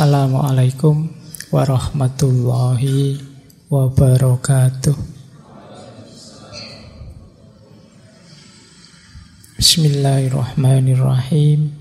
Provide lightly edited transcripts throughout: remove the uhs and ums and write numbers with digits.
Assalamualaikum warahmatullahi wabarakatuh. Bismillahirrahmanirrahim.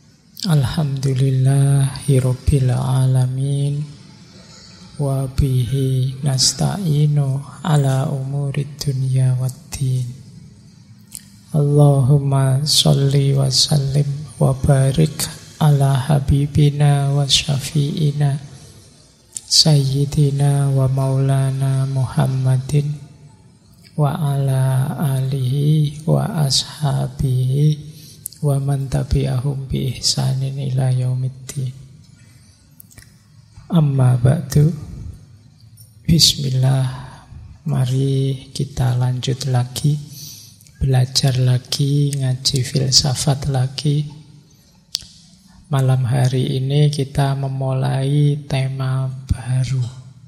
Alhamdulillahirabbil alamin. Wa bihi nasta'inu ala umurid dunya waddin. Allahumma sholli wa sallim wa barik ala habibina wa syafi'ina sayyidina wa maulana Muhammadin wa ala alihi wa ashabihi wa man tabi'ahum bi ihsanin ila yaumiddin. Amma ba'du. Bismillah. Mari kita lanjut lagi, belajar lagi, ngaji filsafat lagi. Malam hari ini kita memulai tema baru.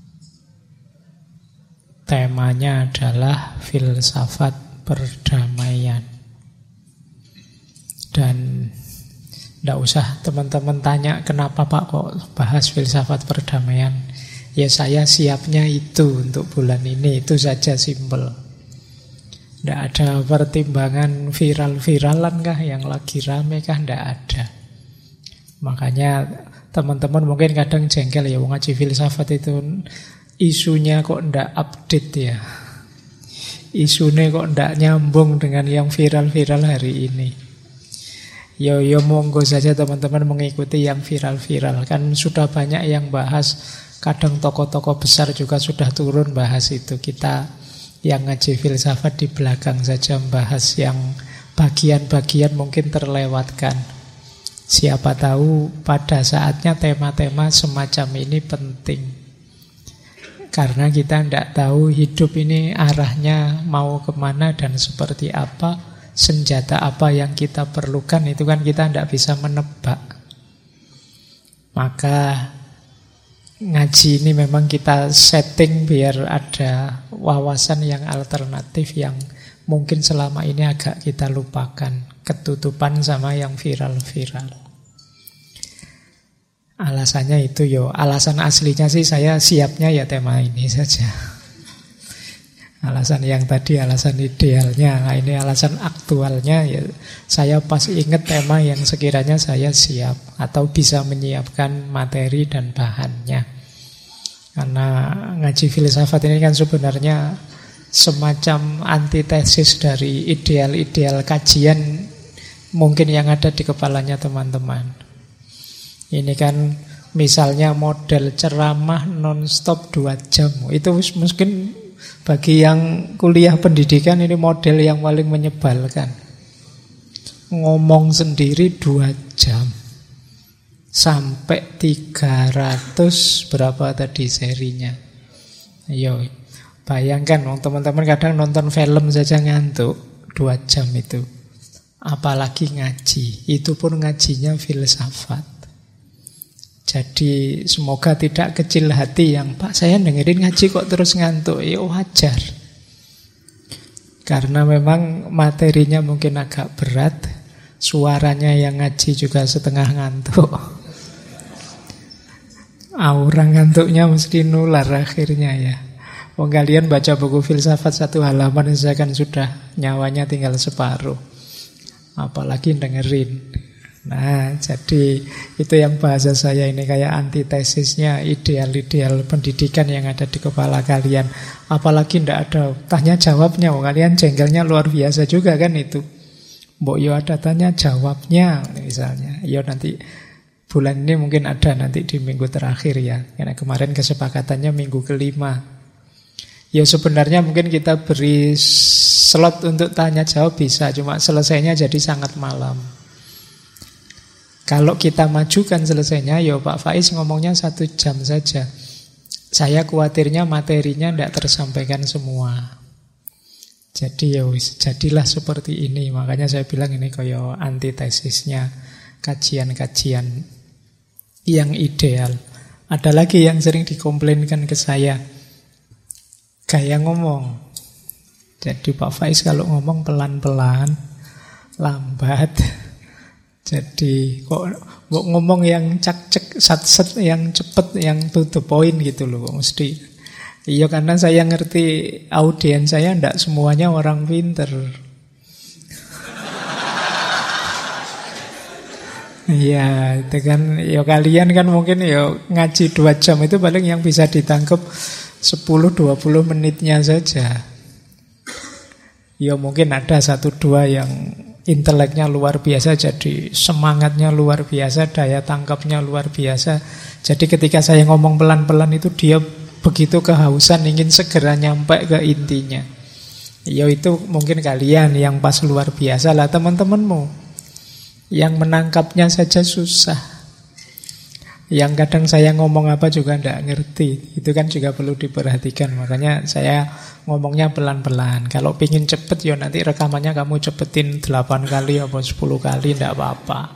Temanya adalah filsafat perdamaian. Dan tidak usah teman-teman tanya kenapa Pak kok bahas filsafat perdamaian. Ya saya siapnya itu untuk bulan ini, itu saja, simpel. Tidak ada pertimbangan viral-viralan kah, yang lagi rame kah, tidak ada. Makanya teman-teman mungkin kadang jengkel ya, ngaji filsafat itu isunya kok ndak update ya. Isunya kok ndak nyambung dengan yang viral-viral hari ini. Yo monggo saja teman-teman mengikuti yang viral-viral. Kan sudah banyak yang bahas, kadang tokoh-tokoh besar juga sudah turun bahas itu. Kita yang ngaji filsafat di belakang saja membahas yang bagian-bagian mungkin terlewatkan. Siapa tahu pada saatnya tema-tema semacam ini penting. Karena kita tidak tahu hidup ini arahnya mau kemana dan seperti apa, senjata apa yang kita perlukan, itu kan kita tidak bisa menebak. Maka ngaji ini memang kita setting biar ada wawasan yang alternatif yang mungkin selama ini agak kita lupakan, ketutupan sama yang viral-viral. Alasannya itu alasan aslinya sih saya siapnya ya tema ini saja. Alasan yang tadi alasan idealnya, nah ini alasan aktualnya ya. Saya pas ingat tema yang sekiranya saya siap atau bisa menyiapkan materi dan bahannya. Karena ngaji filsafat ini kan sebenarnya semacam antitesis dari ideal-ideal kajian mungkin yang ada di kepalanya teman-teman. Ini kan misalnya model ceramah non-stop 2 jam. Itu mungkin bagi yang kuliah pendidikan ini model yang paling menyebalkan. Ngomong sendiri 2 jam. Sampai 300 berapa tadi serinya. Ayo, bayangkan teman-teman kadang nonton film saja ngantuk 2 jam itu. Apalagi ngaji. Itu pun ngajinya filsafat. Jadi semoga tidak kecil hati yang Pak saya dengerin ngaji kok terus ngantuk. Ya wajar. Karena memang materinya mungkin agak berat. Suaranya yang ngaji juga setengah ngantuk. Aura ngantuknya mesti nular akhirnya ya. Kalian baca buku filsafat 1 halaman saja kan sudah nyawanya tinggal separuh. Apalagi dengerin. Nah, jadi itu yang bahasa saya ini kayak antitesisnya ideal-ideal pendidikan yang ada di kepala kalian. Apalagi tidak ada tanya jawabnya. Kalian jengkelnya luar biasa juga kan itu. Mbok yo ada tanya jawabnya misalnya. Yo nanti bulan ini mungkin ada nanti di minggu terakhir ya. Karena kemarin kesepakatannya minggu kelima. Ya sebenarnya mungkin kita beri slot untuk tanya jawab bisa. Cuma selesainya jadi sangat malam. Kalau kita majukan selesainya, Pak Faiz ngomongnya 1 jam saja. Saya khawatirnya materinya tidak tersampaikan semua. Jadi jadilah seperti ini. Makanya saya bilang ini kayak antitesisnya kajian-kajian yang ideal. Ada lagi yang sering dikomplainkan ke saya, gaya ngomong. Jadi Pak Faiz kalau ngomong pelan-pelan, lambat. Jadi kok ngomong yang cak-cek, sat-set, yang cepet, yang to the point gitu loh, mesti. Iya, karena saya ngerti audiens saya ndak semuanya orang pinter. Iya, itu kan, ya kalian kan mungkin ya ngaji 2 jam itu paling yang bisa ditangkap 10-20 menitnya saja. Ya mungkin ada 1-2 yang inteleknya luar biasa, jadi semangatnya luar biasa, daya tangkapnya luar biasa. Jadi ketika saya ngomong pelan-pelan itu dia begitu kehausan ingin segera nyampe ke intinya. Ya itu mungkin kalian yang pas luar biasa lah, teman-temanmu yang menangkapnya saja susah. Yang kadang saya ngomong apa juga tidak ngerti. Itu kan juga perlu diperhatikan. Makanya saya ngomongnya pelan-pelan. Kalau pingin cepet ya nanti rekamannya kamu cepetin 8 kali atau 10 kali, tidak apa-apa.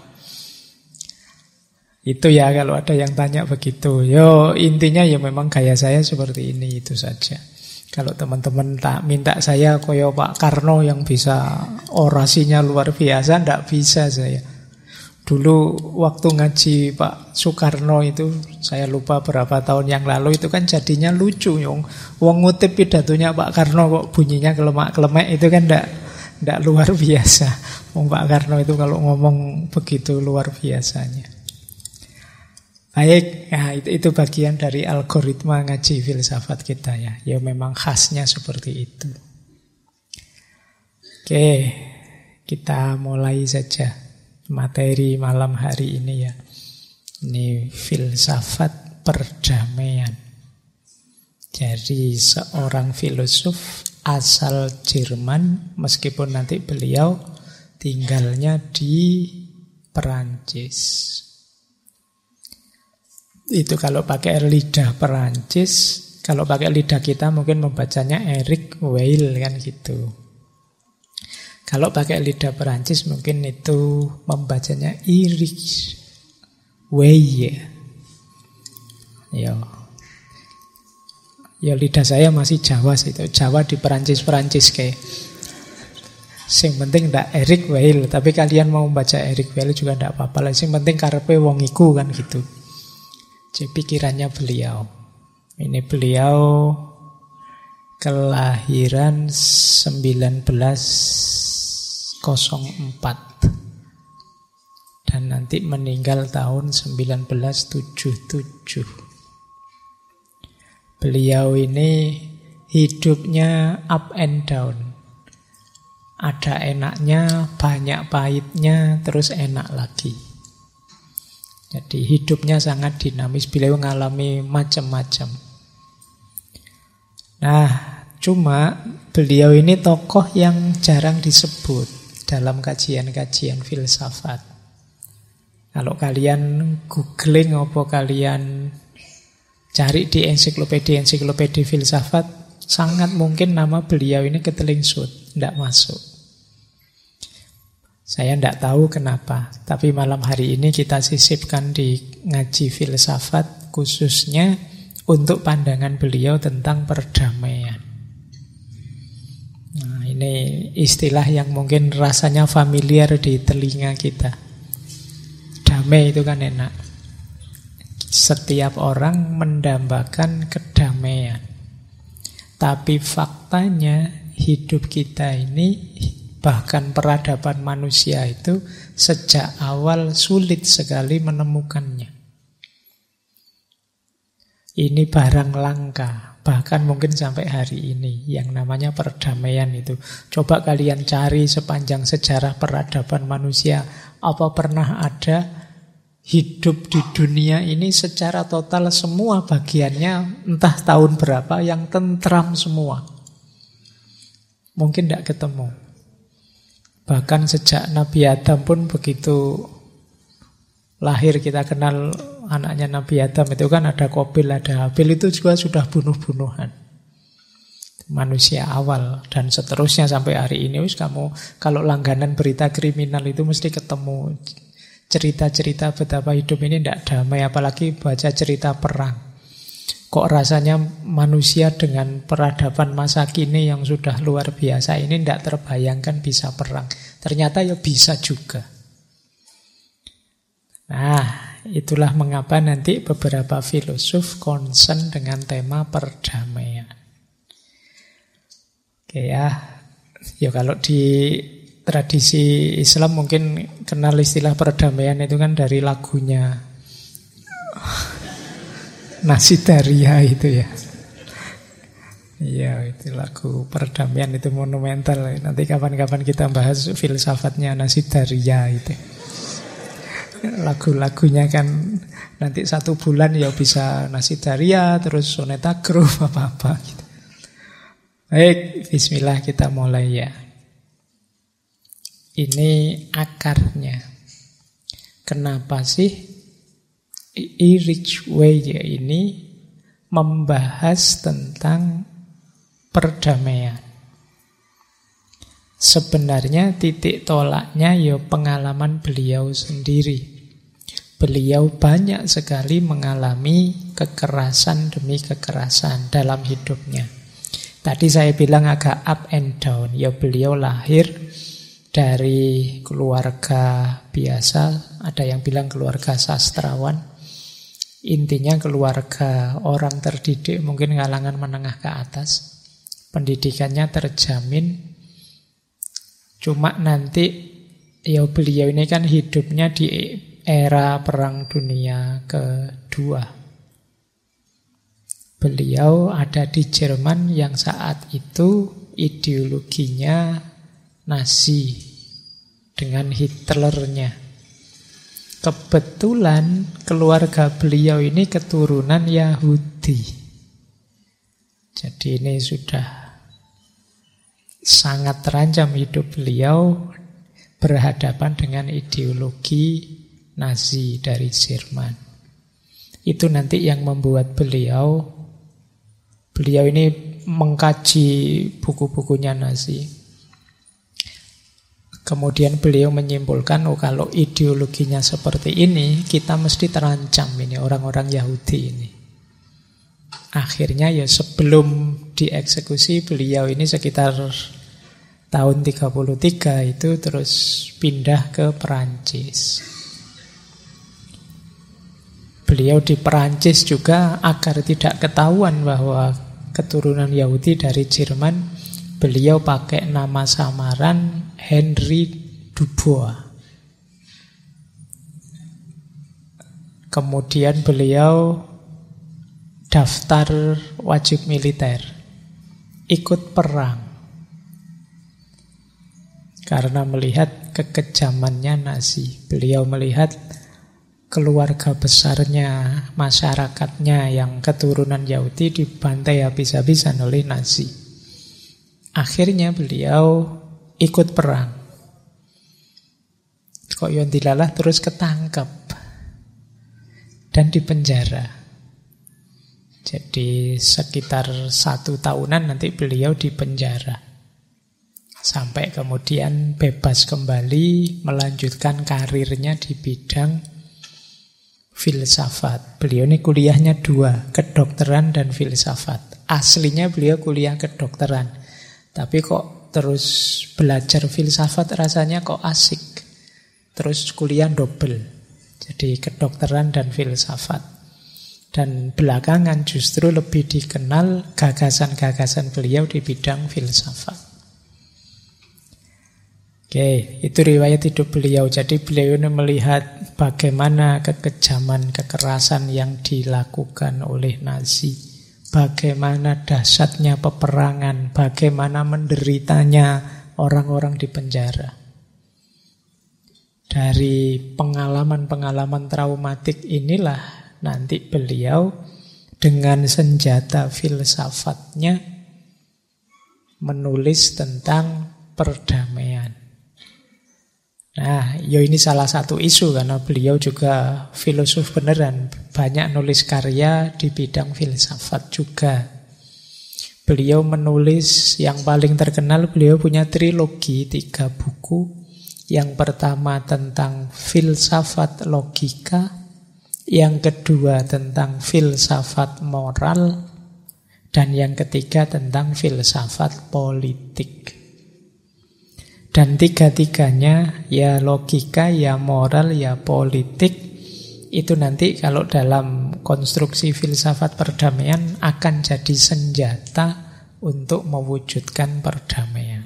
Itu ya kalau ada yang tanya begitu. Yo intinya ya memang gaya saya seperti ini, itu saja. Kalau teman-teman tak minta saya koyo Pak Karno yang bisa orasinya luar biasa, tidak bisa saya. Dulu waktu ngaji Pak Soekarno itu, saya lupa berapa tahun yang lalu, itu kan jadinya lucu. Wong ngutip pidatonya Pak Karno kok bunyinya kelemak-kelemek, itu kan ndak luar biasa. Wong Pak Karno itu kalau ngomong begitu luar biasanya. Baik, nah itu bagian dari algoritma ngaji filsafat kita ya. Ya memang khasnya seperti itu. Oke, kita mulai saja materi malam hari ini ya. Ini filsafat perdamaian. Jadi seorang filosof asal Jerman, meskipun nanti beliau tinggalnya di Perancis. Itu kalau pakai lidah Perancis. Kalau pakai lidah kita mungkin membacanya Eric Weil kan gitu. Kalau pakai lidah Perancis mungkin itu membacanya Eric Weil. Ya lidah saya masih Jawa sih, itu Jawa di Perancis kayak. Sing penting ndak Eric Weil, tapi kalian mau baca Eric Weil juga ndak apa-apa lah. Sing penting karepe wong iku kan gitu. Jadi pikirannya beliau. Ini beliau kelahiran 1904 dan nanti meninggal tahun 1977. Beliau ini hidupnya up and down. Ada enaknya, banyak pahitnya, terus enak lagi. Jadi hidupnya sangat dinamis, beliau mengalami macam-macam. Nah, cuma beliau ini tokoh yang jarang disebut dalam kajian-kajian filsafat. Kalau kalian googling atau kalian cari di ensiklopedia filsafat, sangat mungkin nama beliau ini ketelingsut, tidak masuk. Saya tidak tahu kenapa, tapi malam hari ini kita sisipkan di ngaji filsafat khususnya untuk pandangan beliau tentang perdamaian. Nah, ini istilah yang mungkin rasanya familiar di telinga kita. Damai itu kan enak. Setiap orang mendambakan kedamaian. Tapi faktanya hidup kita ini, bahkan peradaban manusia itu sejak awal sulit sekali menemukannya. Ini barang langka, bahkan mungkin sampai hari ini, yang namanya perdamaian itu. Coba kalian cari sepanjang sejarah peradaban manusia, apa pernah ada hidup di dunia ini secara total semua bagiannya, entah tahun berapa, yang tentram semua? Mungkin tidak ketemu. Bahkan sejak Nabi Adam pun begitu lahir kita kenal anaknya Nabi Adam itu kan ada Qabil, ada Habil, itu juga sudah bunuh-bunuhan. Manusia awal dan seterusnya sampai hari ini. Kamu kalau langganan berita kriminal itu mesti ketemu cerita-cerita betapa hidup ini tidak damai, apalagi baca cerita perang. Kok rasanya manusia dengan peradaban masa kini yang sudah luar biasa ini tidak terbayangkan bisa perang. Ternyata ya bisa juga. Nah, itulah mengapa nanti beberapa filosof concern dengan tema perdamaian. Oke ya. Ya kalau di tradisi Islam mungkin kenal istilah perdamaian itu kan dari lagunya Nasidaria itu ya. Iya, itu lagu perdamaian itu monumental. Nanti kapan-kapan kita bahas filsafatnya Nasidaria itu. Lagu-lagunya kan nanti 1 bulan ya bisa Nasidaria, terus Soneta Groove apa-apa gitu. Baik, bismillah kita mulai ya. Ini akarnya. Kenapa sih Erich Weyer ini membahas tentang perdamaian? Sebenarnya titik tolaknya ya pengalaman beliau sendiri. Beliau banyak sekali mengalami kekerasan demi kekerasan dalam hidupnya. Tadi saya bilang agak up and down. Ya beliau lahir dari keluarga biasa, ada yang bilang keluarga sastrawan. Intinya keluarga orang terdidik, mungkin kalangan menengah ke atas. Pendidikannya terjamin. Cuma nanti ya beliau ini kan hidupnya di era Perang Dunia Kedua. Beliau ada di Jerman yang saat itu ideologinya Nazi dengan Hitlernya. Kebetulan keluarga beliau ini keturunan Yahudi. Jadi ini sudah sangat terancam hidup beliau berhadapan dengan ideologi Nazi dari Jerman. Itu nanti yang membuat beliau ini mengkaji buku-bukunya Nazi. Kemudian beliau menyimpulkan, kalau ideologinya seperti ini, kita mesti terancam ini orang-orang Yahudi ini. Akhirnya ya sebelum dieksekusi beliau ini sekitar tahun 33 itu terus pindah ke Perancis. Beliau di Perancis juga agar tidak ketahuan bahwa keturunan Yahudi dari Jerman, beliau pakai nama samaran Henry Dubois. Kemudian beliau daftar wajib militer, ikut perang karena melihat kekejamannya Nazi. Beliau melihat keluarga besarnya, masyarakatnya yang keturunan Yahudi dibantai habis-habisan oleh Nazi. Akhirnya beliau ikut perang. Kok yang dilalah terus ketangkep dan dipenjara. Jadi sekitar 1 tahunan nanti beliau dipenjara. Sampai kemudian bebas kembali melanjutkan karirnya di bidang filsafat. Beliau ini kuliahnya 2, kedokteran dan filsafat. Aslinya beliau kuliah kedokteran, tapi kok terus belajar filsafat rasanya kok asik. Terus kuliah double, jadi kedokteran dan filsafat. Dan belakangan justru lebih dikenal gagasan-gagasan beliau di bidang filsafat. Oke, itu riwayat hidup beliau. Jadi beliau ini melihat bagaimana kekejaman, kekerasan yang dilakukan oleh Nazi. Bagaimana dahsyatnya peperangan, bagaimana menderitanya orang-orang di penjara. Dari pengalaman-pengalaman traumatik inilah nanti beliau dengan senjata filsafatnya menulis tentang perdamaian. Nah, ini salah satu isu karena beliau juga filosof beneran. Banyak nulis karya di bidang filsafat juga. Beliau menulis yang paling terkenal, beliau punya trilogi 3 buku. Yang pertama tentang filsafat logika, yang kedua tentang filsafat moral, dan yang ketiga tentang filsafat politik. Dan 3-tiganya, ya logika, ya moral, ya politik, itu nanti kalau dalam konstruksi filsafat perdamaian akan jadi senjata untuk mewujudkan perdamaian.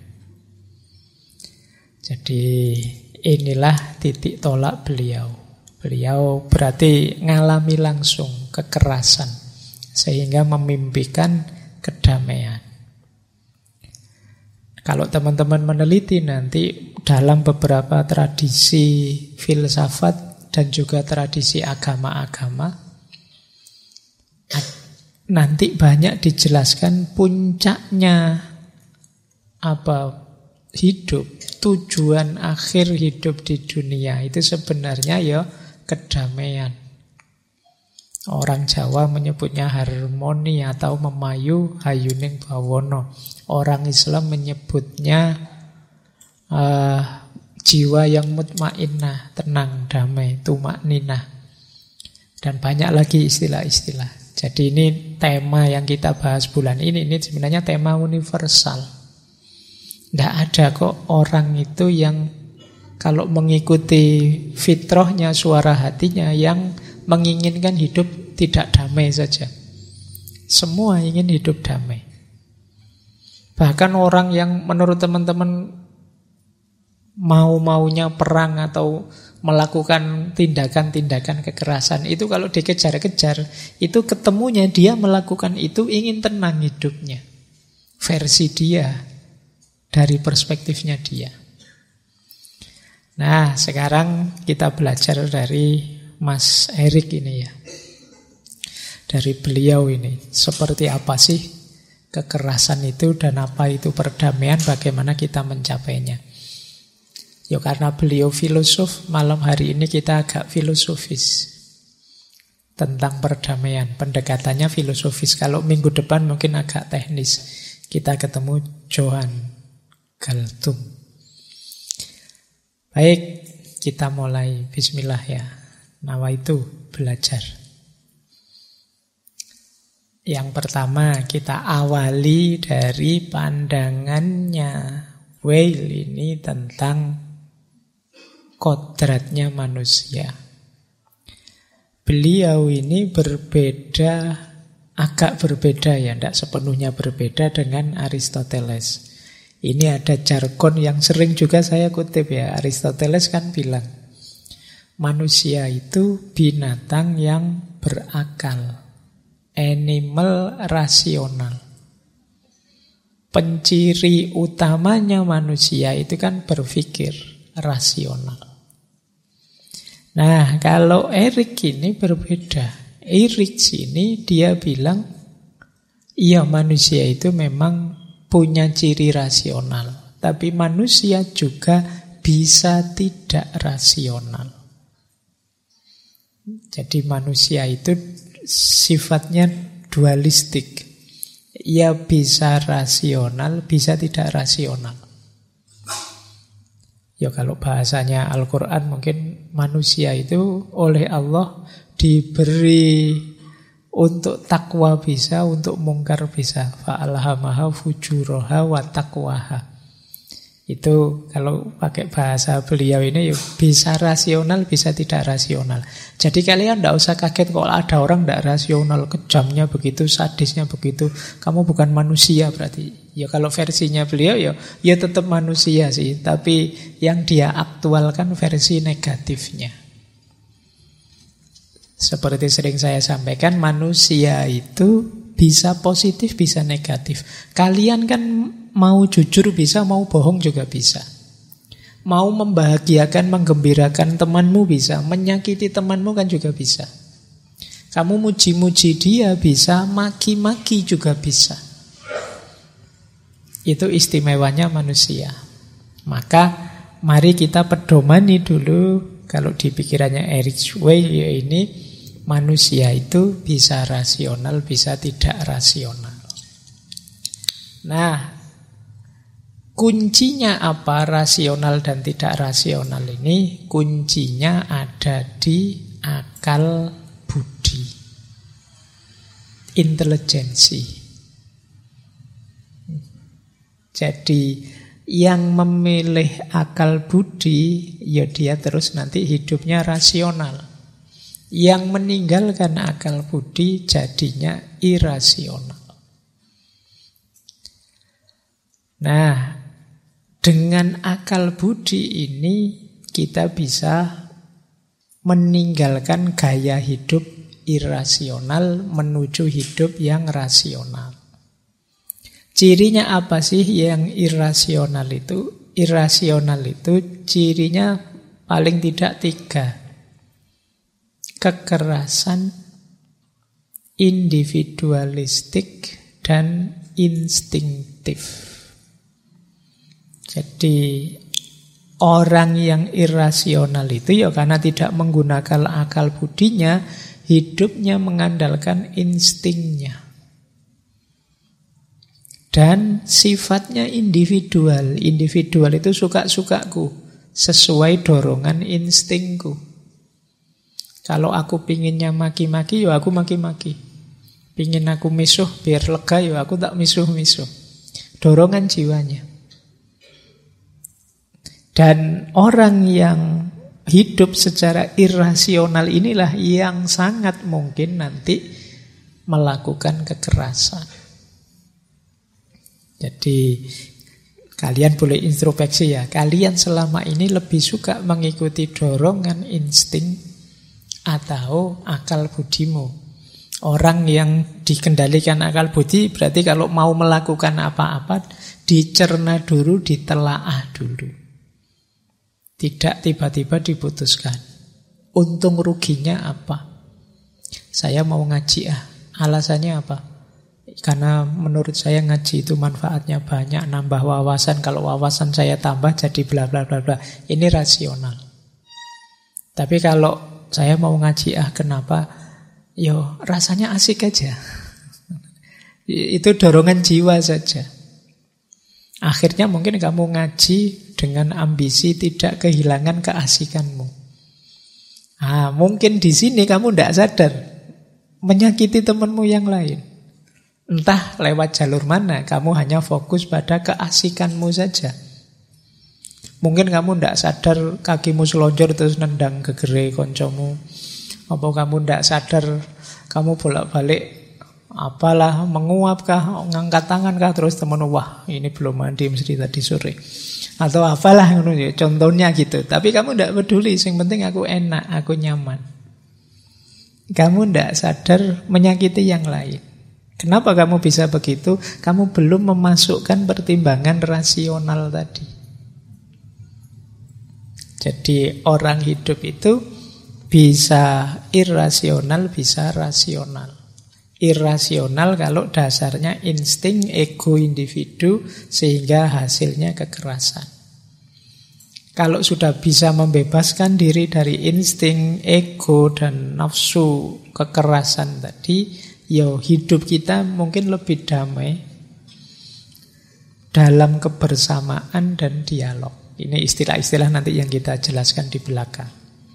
Jadi inilah titik tolak beliau. Beliau berarti ngalami langsung kekerasan sehingga memimpikan kedamaian. Kalau teman-teman meneliti nanti dalam beberapa tradisi filsafat dan juga tradisi agama-agama, nanti banyak dijelaskan puncaknya apa hidup, tujuan akhir hidup di dunia itu sebenarnya ya kedamaian. Orang Jawa menyebutnya harmoni atau memayu hayuning bawono. Orang Islam menyebutnya jiwa yang mutmainnah, tenang, damai, tumakninah. Dan banyak lagi istilah-istilah. Jadi ini tema yang kita bahas bulan ini sebenarnya tema universal. Tidak ada kok orang itu yang kalau mengikuti fitrahnya, suara hatinya yang menginginkan hidup tidak damai saja. Semua ingin hidup damai. Bahkan orang yang menurut teman-teman mau-maunya perang atau melakukan tindakan-tindakan kekerasan itu kalau dikejar-kejar, itu ketemunya dia melakukan itu ingin tenang hidupnya. Versi dia, dari perspektifnya dia. Nah, sekarang kita belajar dari Mas Erik ini ya. Dari beliau ini, seperti apa sih kekerasan itu dan apa itu perdamaian, bagaimana kita mencapainya. Ya karena beliau filosof, malam hari ini kita agak filosofis tentang perdamaian. Pendekatannya filosofis. Kalau minggu depan mungkin agak teknis. Kita ketemu Johan Galtung. Baik, kita mulai. Bismillah ya. Nawaitu belajar. Yang pertama kita awali dari pandangannya Weil ini tentang kodratnya manusia. Beliau ini berbeda, agak berbeda ya, tidak sepenuhnya berbeda dengan Aristoteles. Ini ada jargon yang sering juga saya kutip ya. Aristoteles kan bilang, manusia itu binatang yang berakal, animal rasional. Penciri utamanya manusia itu kan berpikir rasional. Nah, kalau Erik ini berbeda. Erik sini dia bilang, iya manusia itu memang punya ciri rasional, tapi manusia juga bisa tidak rasional. Jadi manusia itu sifatnya dualistik. Ia bisa rasional, bisa tidak rasional. Ya kalau bahasanya Al-Quran mungkin manusia itu oleh Allah diberi untuk takwa bisa, untuk mungkar bisa. Fa'alhamaha fujuraha wa taqwaha. Itu kalau pakai bahasa beliau ini bisa rasional, bisa tidak rasional. Jadi kalian tidak usah kaget kalau ada orang tidak rasional, kejamnya begitu, sadisnya begitu. Kamu bukan manusia berarti. Ya kalau versinya beliau ya tetap manusia sih, tapi yang dia aktualkan versi negatifnya. Seperti sering saya sampaikan, manusia itu bisa positif, bisa negatif. Kalian kan mau jujur bisa, mau bohong juga bisa. Mau membahagiakan, menggembirakan temanmu bisa, menyakiti temanmu kan juga bisa. Kamu muji-muji dia bisa, maki-maki juga bisa. Itu istimewanya manusia. Maka mari kita pedomani dulu, kalau di pikirannya Erik Weil ya ini, manusia itu bisa rasional, bisa tidak rasional. Nah, kuncinya apa rasional dan tidak rasional ini? Kuncinya ada di akal budi, intelijensi. Jadi yang memilih akal budi, ya dia terus nanti hidupnya rasional. Yang meninggalkan akal budi jadinya irasional. Nah, dengan akal budi ini kita bisa meninggalkan gaya hidup irasional menuju hidup yang rasional. Cirinya apa sih yang irasional itu? Irasional itu cirinya paling tidak 3. Kekerasan, individualistik, dan instinktif. Jadi orang yang irasional itu ya karena tidak menggunakan akal budinya, hidupnya mengandalkan instingnya. Dan sifatnya individual. Individual itu suka-sukaku, sesuai dorongan instingku. Kalau aku pinginnya maki-maki, ya aku maki-maki. Pingin aku misuh, biar lega, ya aku tak misuh-misuh. Dorongan jiwanya. Dan orang yang hidup secara irasional inilah yang sangat mungkin nanti melakukan kekerasan. Jadi kalian boleh introspeksi ya. Kalian selama ini lebih suka mengikuti dorongan insting atau akal budimu. Orang yang dikendalikan akal budi berarti kalau mau melakukan apa-apa dicerna dulu, ditelaah dulu. Tidak tiba-tiba diputuskan. Untung ruginya apa? Saya mau ngaji alasannya apa? Karena menurut saya ngaji itu manfaatnya banyak, nambah wawasan. Kalau wawasan saya tambah jadi bla bla bla bla. Ini rasional. Tapi kalau saya mau ngaji kenapa? Yo rasanya asik aja. Itu dorongan jiwa saja. Akhirnya mungkin kamu ngaji dengan ambisi tidak kehilangan keasikanmu. Mungkin di sini kamu tidak sadar menyakiti temanmu yang lain. Entah lewat jalur mana, kamu hanya fokus pada keasikanmu saja. Mungkin kamu tidak sadar kakimu selonjor terus nendang gegere koncomu. Apa kamu tidak sadar kamu bolak-balik apalah, menguapkah, ngangkat tangankah, terus temen wah ini belum mandi mesti tadi sore. Atau apalah, contohnya gitu. Tapi kamu tidak peduli, yang penting aku enak, aku nyaman. Kamu tidak sadar menyakiti yang lain. Kenapa kamu bisa begitu? Kamu belum memasukkan pertimbangan rasional tadi. Jadi orang hidup itu bisa irasional, bisa rasional. Irasional kalau dasarnya insting, ego individu, sehingga hasilnya kekerasan. Kalau sudah bisa membebaskan diri dari insting, ego, dan nafsu kekerasan tadi, hidup kita mungkin lebih damai dalam kebersamaan dan dialog. Ini istilah-istilah nanti yang kita jelaskan di belakang.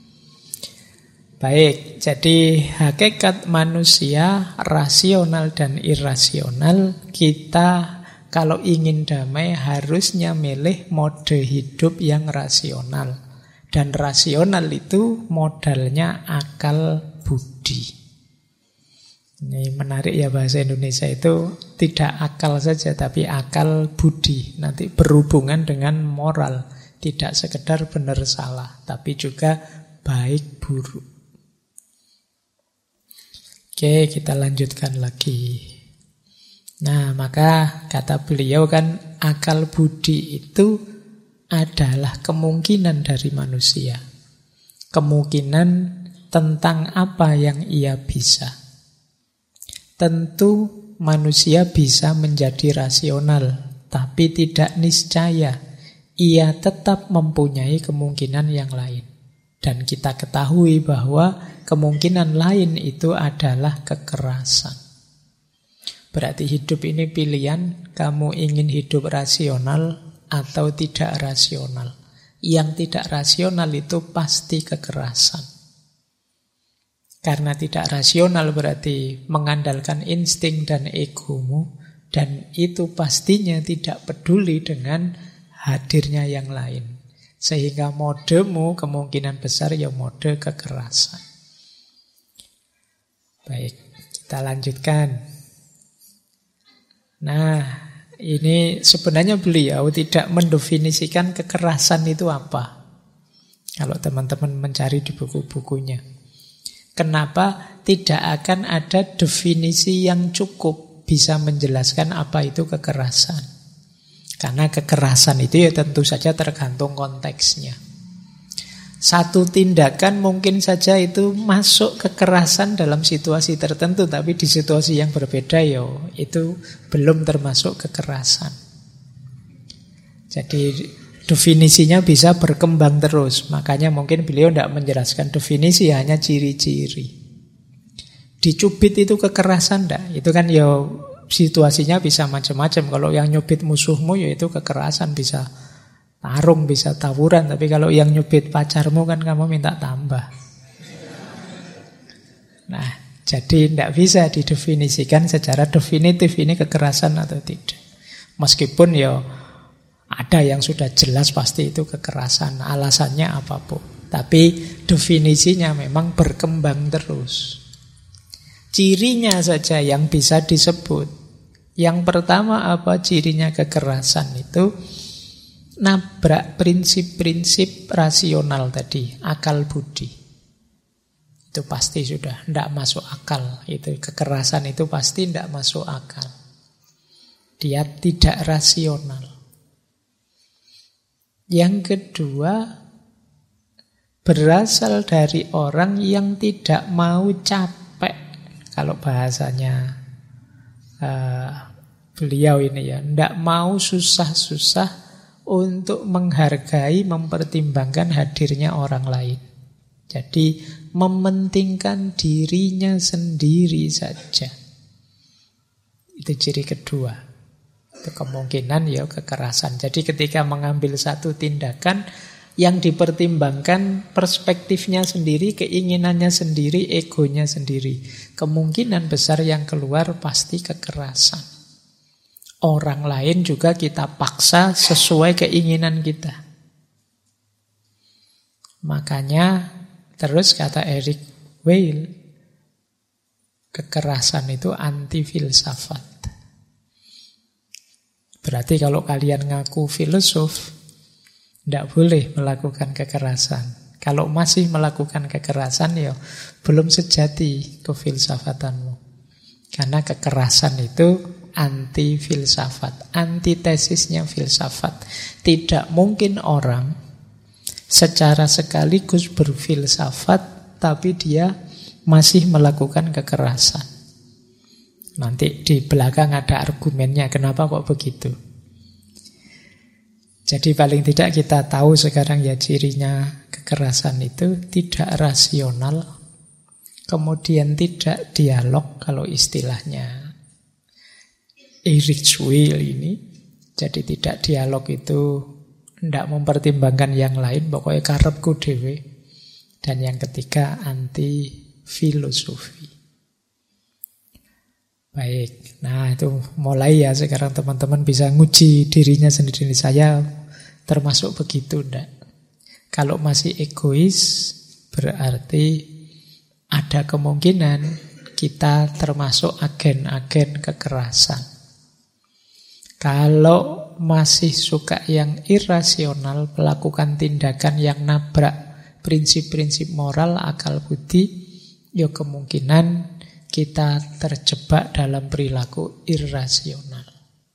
Baik, jadi hakikat manusia rasional dan irasional. Kita kalau ingin damai harusnya milih mode hidup yang rasional. Dan rasional itu modalnya akal budi. Ini menarik ya, bahasa Indonesia itu tidak akal saja tapi akal budi. Nanti berhubungan dengan moral. Tidak sekedar benar salah tapi juga baik buruk. Oke, kita lanjutkan lagi. Nah, maka kata beliau kan akal budi itu adalah kemungkinan dari manusia. Kemungkinan tentang apa yang ia bisa. Tentu manusia bisa menjadi rasional, tapi tidak niscaya. Ia tetap mempunyai kemungkinan yang lain. Dan kita ketahui bahwa kemungkinan lain itu adalah kekerasan. Berarti hidup ini pilihan, kamu ingin hidup rasional atau tidak rasional. Yang tidak rasional itu pasti kekerasan. Karena tidak rasional berarti mengandalkan insting dan egomu, dan itu pastinya tidak peduli dengan hadirnya yang lain. Sehingga modemu kemungkinan besar ya mode kekerasan. Baik, kita lanjutkan. Nah, ini sebenarnya beliau tidak mendefinisikan kekerasan itu apa. Kalau teman-teman mencari di buku-bukunya. Kenapa tidak akan ada definisi yang cukup bisa menjelaskan apa itu kekerasan. Karena kekerasan itu ya tentu saja tergantung konteksnya. Satu tindakan mungkin saja itu masuk kekerasan dalam situasi tertentu, tapi di situasi yang berbeda itu belum termasuk kekerasan. Jadi definisinya bisa berkembang terus. Makanya mungkin beliau tidak menjelaskan definisi, hanya ciri-ciri. Dicubit itu kekerasan enggak? Itu kan situasinya bisa macam-macam. Kalau yang nyubit musuhmu itu kekerasan, bisa tarung, bisa tawuran. Tapi kalau yang nyubit pacarmu kan kamu minta tambah. Nah, jadi tidak bisa didefinisikan secara definitif ini kekerasan atau tidak. Meskipun ada yang sudah jelas pasti itu kekerasan, alasannya apapun. Tapi definisinya memang berkembang terus. Cirinya saja yang bisa disebut. Yang pertama apa cirinya kekerasan itu? Nabrak prinsip-prinsip rasional tadi, akal budi. Itu pasti sudah tidak masuk akal. Itu kekerasan itu pasti tidak masuk akal. Dia tidak rasional. Yang kedua, berasal dari orang yang tidak mau capek. Kalau bahasanya beliau ini tidak mau susah-susah untuk menghargai, mempertimbangkan hadirnya orang lain. Jadi mementingkan dirinya sendiri saja. Itu ciri kedua. Itu kemungkinan kekerasan. Jadi ketika mengambil satu tindakan, yang dipertimbangkan perspektifnya sendiri, keinginannya sendiri, egonya sendiri. Kemungkinan besar yang keluar pasti kekerasan. Orang lain juga kita paksa sesuai keinginan kita. Makanya terus kata Eric Weil, kekerasan itu anti filsafat. Berarti kalau kalian ngaku filosof, tidak boleh melakukan kekerasan. Kalau masih melakukan kekerasan belum sejati kefilsafatanmu. Karena kekerasan itu anti filsafat, antitesisnya filsafat. Tidak mungkin orang secara sekaligus berfilsafat tapi dia masih melakukan kekerasan. Nanti di belakang ada argumennya kenapa kok begitu. Jadi paling tidak kita tahu sekarang cirinya kekerasan itu tidak rasional, kemudian tidak dialog kalau istilahnya Eric Weil ini. Jadi tidak dialog itu tidak mempertimbangkan yang lain, pokoknya karepku dhewe. Dan yang ketiga anti filosofi. Baik, nah itu mulai sekarang teman-teman bisa nguji dirinya sendiri. Saya termasuk begitu enggak? Kalau masih egois berarti ada kemungkinan kita termasuk agen-agen kekerasan. Kalau masih suka yang irasional, melakukan tindakan yang nabrak prinsip-prinsip moral, akal budi, kemungkinan kita terjebak dalam perilaku irasional.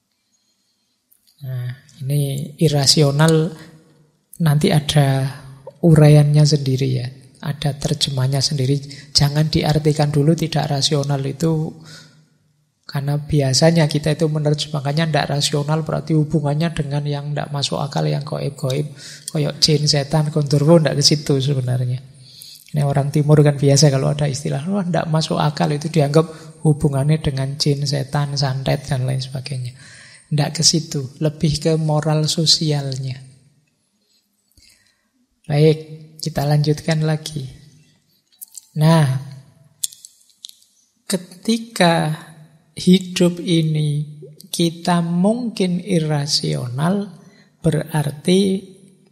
Nah, ini irasional nanti ada uraiannya sendiri ada terjemahnya sendiri. Jangan diartikan dulu tidak rasional itu. Karena biasanya kita itu menerjemahkannya tidak rasional berarti hubungannya dengan yang tidak masuk akal, yang goib-goib, kayak jin, setan, gondorwo, tidak ke situ sebenarnya. Ini orang timur kan biasa kalau ada istilah tidak masuk akal itu dianggap hubungannya dengan jin, setan, santet dan lain sebagainya. Tidak ke situ, lebih ke moral sosialnya. Baik, kita lanjutkan lagi. Nah, ketika hidup ini kita mungkin irasional, berarti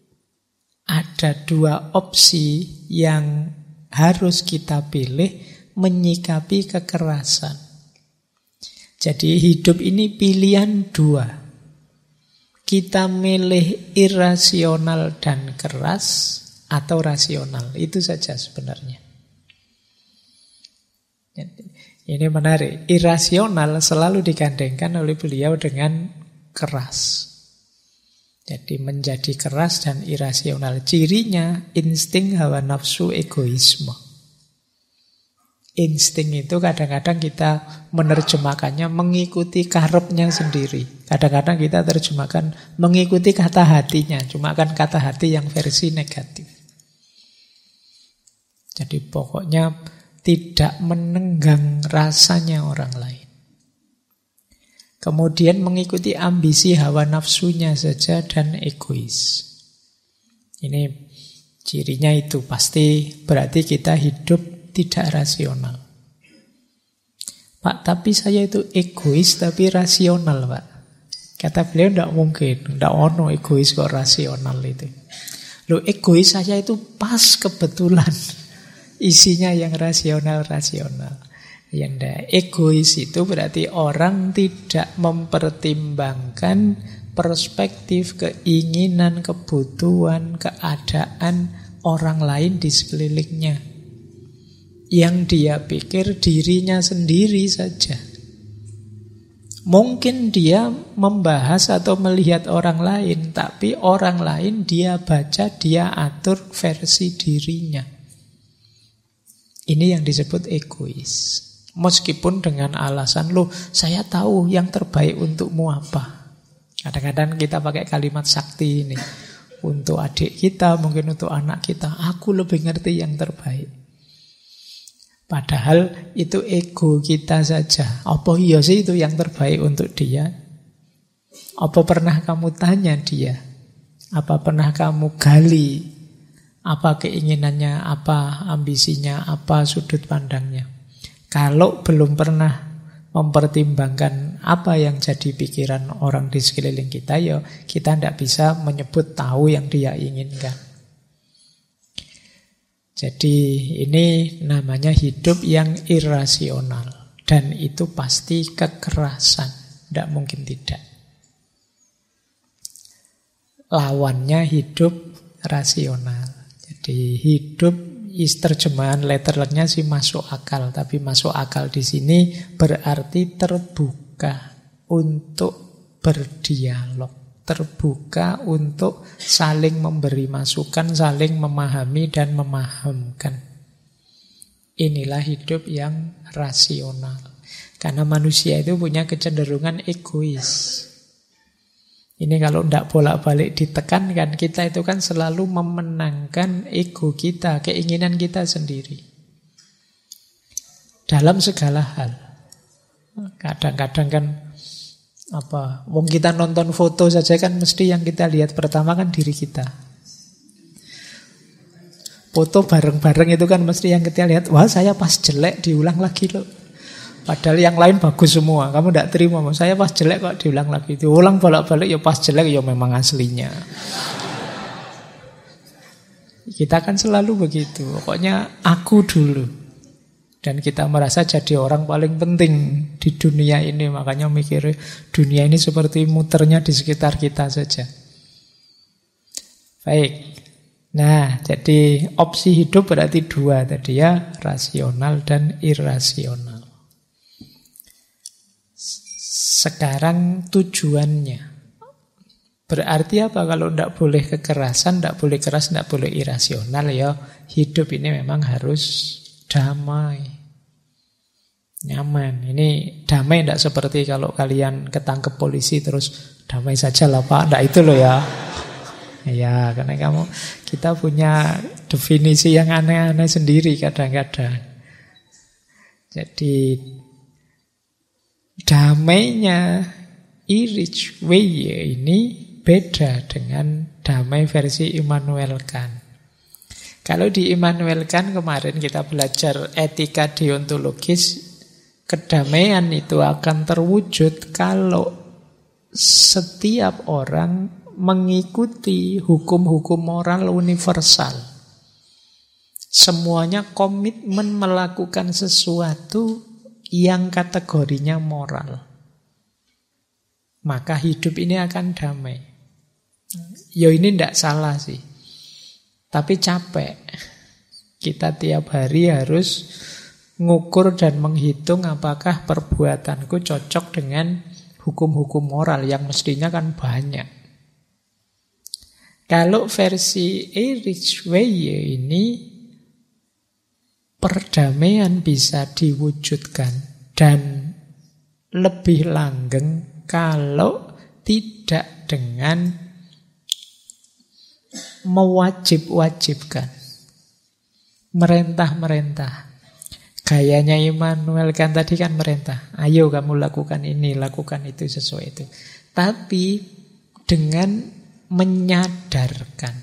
ada dua opsi yang harus kita pilih menyikapi kekerasan. Jadi hidup ini pilihan dua. Kita milih irasional dan keras atau rasional. Itu saja sebenarnya. Ini menarik. Irasional selalu digandengkan oleh beliau dengan keras. Jadi menjadi keras dan irasional. Cirinya insting, hawa nafsu, egoisme. Insting itu kadang-kadang kita menerjemahkannya mengikuti karepnya sendiri. Kadang-kadang kita terjemahkan mengikuti kata hatinya. Cuma kan kata hati yang versi negatif. Jadi pokoknya tidak menenggang rasanya orang lain. Kemudian mengikuti ambisi hawa nafsunya saja dan egois. Ini cirinya itu. Pasti berarti kita hidup tidak rasional. Pak, tapi saya itu egois tapi rasional, Pak. Kata beliau tidak mungkin. Tidak ono egois kok rasional itu. Loh, egois saya itu pas kebetulan. Isinya yang rasional-rasional. Ya enggak. Egois itu berarti orang tidak mempertimbangkan perspektif, keinginan, kebutuhan, keadaan orang lain di sekelilingnya. Yang dia pikir dirinya sendiri saja. Mungkin dia membahas atau melihat orang lain, tapi orang lain dia baca, dia atur versi dirinya. Ini yang disebut egois. Meskipun dengan alasan, loh saya tahu yang terbaik untukmu apa. Kadang-kadang kita pakai kalimat sakti ini. Untuk adik kita, mungkin untuk anak kita, aku lebih ngerti yang terbaik. Padahal itu ego kita saja. Apa iya sih itu yang terbaik untuk dia? Apa pernah kamu tanya dia? Apa pernah kamu gali? Apa keinginannya? Apa ambisinya? Apa sudut pandangnya? Kalau belum pernah mempertimbangkan apa yang jadi pikiran orang di sekeliling kita, ya kita tidak bisa menyebut tahu yang dia inginkan. Jadi ini namanya hidup yang irasional. Dan itu pasti kekerasan. Tidak mungkin tidak. Lawannya hidup rasional. Jadi hidup terjemahan letternya sih masuk akal. Tapi masuk akal di sini berarti terbuka untuk berdialog. Terbuka untuk saling memberi masukan, saling memahami dan memahamkan. Inilah hidup yang rasional. Karena manusia itu punya kecenderungan egois. Ini kalau tidak bolak-balik ditekankan, kita itu kan selalu memenangkan ego kita, keinginan kita sendiri. Dalam segala hal. Kadang-kadang kan wong kita nonton foto saja kan mesti yang kita lihat pertama kan diri kita. Foto bareng-bareng itu kan mesti yang kita lihat, wah saya pas jelek diulang lagi loh. Padahal yang lain bagus semua. Kamu tidak terima, saya pas jelek kok diulang lagi. Diulang bolak-balik ya pas jelek ya memang aslinya. Kita kan selalu begitu. Pokoknya aku dulu. Dan kita merasa jadi orang paling penting di dunia ini. Makanya mikir dunia ini seperti muternya di sekitar kita saja. Baik. Nah, jadi opsi hidup berarti dua tadi ya. Rasional dan irasional. Sekarang tujuannya. Berarti apa kalau tidak boleh kekerasan, tidak boleh keras, tidak boleh irasional ya. Hidup ini memang harus damai. Nyaman. Ini damai tidak seperti kalau kalian ketangkep polisi terus damai saja lah Pak. Tidak itu loh ya. Ya, karena kita punya definisi yang aneh-aneh sendiri kadang-kadang. Jadi damainya Erich Weye ini beda dengan damai versi Immanuel Kant. Kalau di Immanuel Kant kemarin kita belajar etika deontologis, kedamaian itu akan terwujud kalau setiap orang mengikuti hukum-hukum moral universal. Semuanya komitmen melakukan sesuatu yang kategorinya moral. Maka hidup ini akan damai. Ya ini tidak salah sih. Tapi capek. Kita tiap hari harus ngukur dan menghitung apakah perbuatanku cocok dengan hukum-hukum moral yang mestinya kan banyak. Kalau versi Erich Weye ini, perdamaian bisa diwujudkan dan lebih langgeng kalau tidak dengan mewajib-wajibkan, merentah-merentah. Gayanya Immanuel kan tadi kan merentah, ayo kamu lakukan ini, lakukan itu, sesuai itu. Tapi dengan menyadarkan,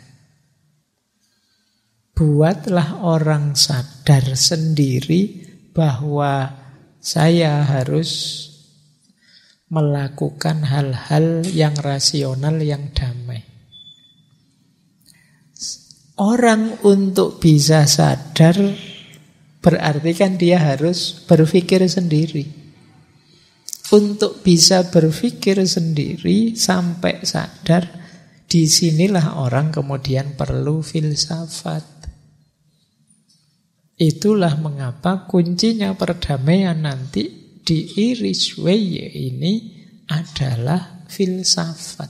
buatlah orang sadar sendiri bahwa saya harus melakukan hal-hal yang rasional, yang damai. Orang untuk bisa sadar berarti kan dia harus berpikir sendiri. Untuk bisa berpikir sendiri sampai sadar, disinilah orang kemudian perlu filsafat. Itulah mengapa kuncinya perdamaian nanti di Erich Weye ini adalah filsafat.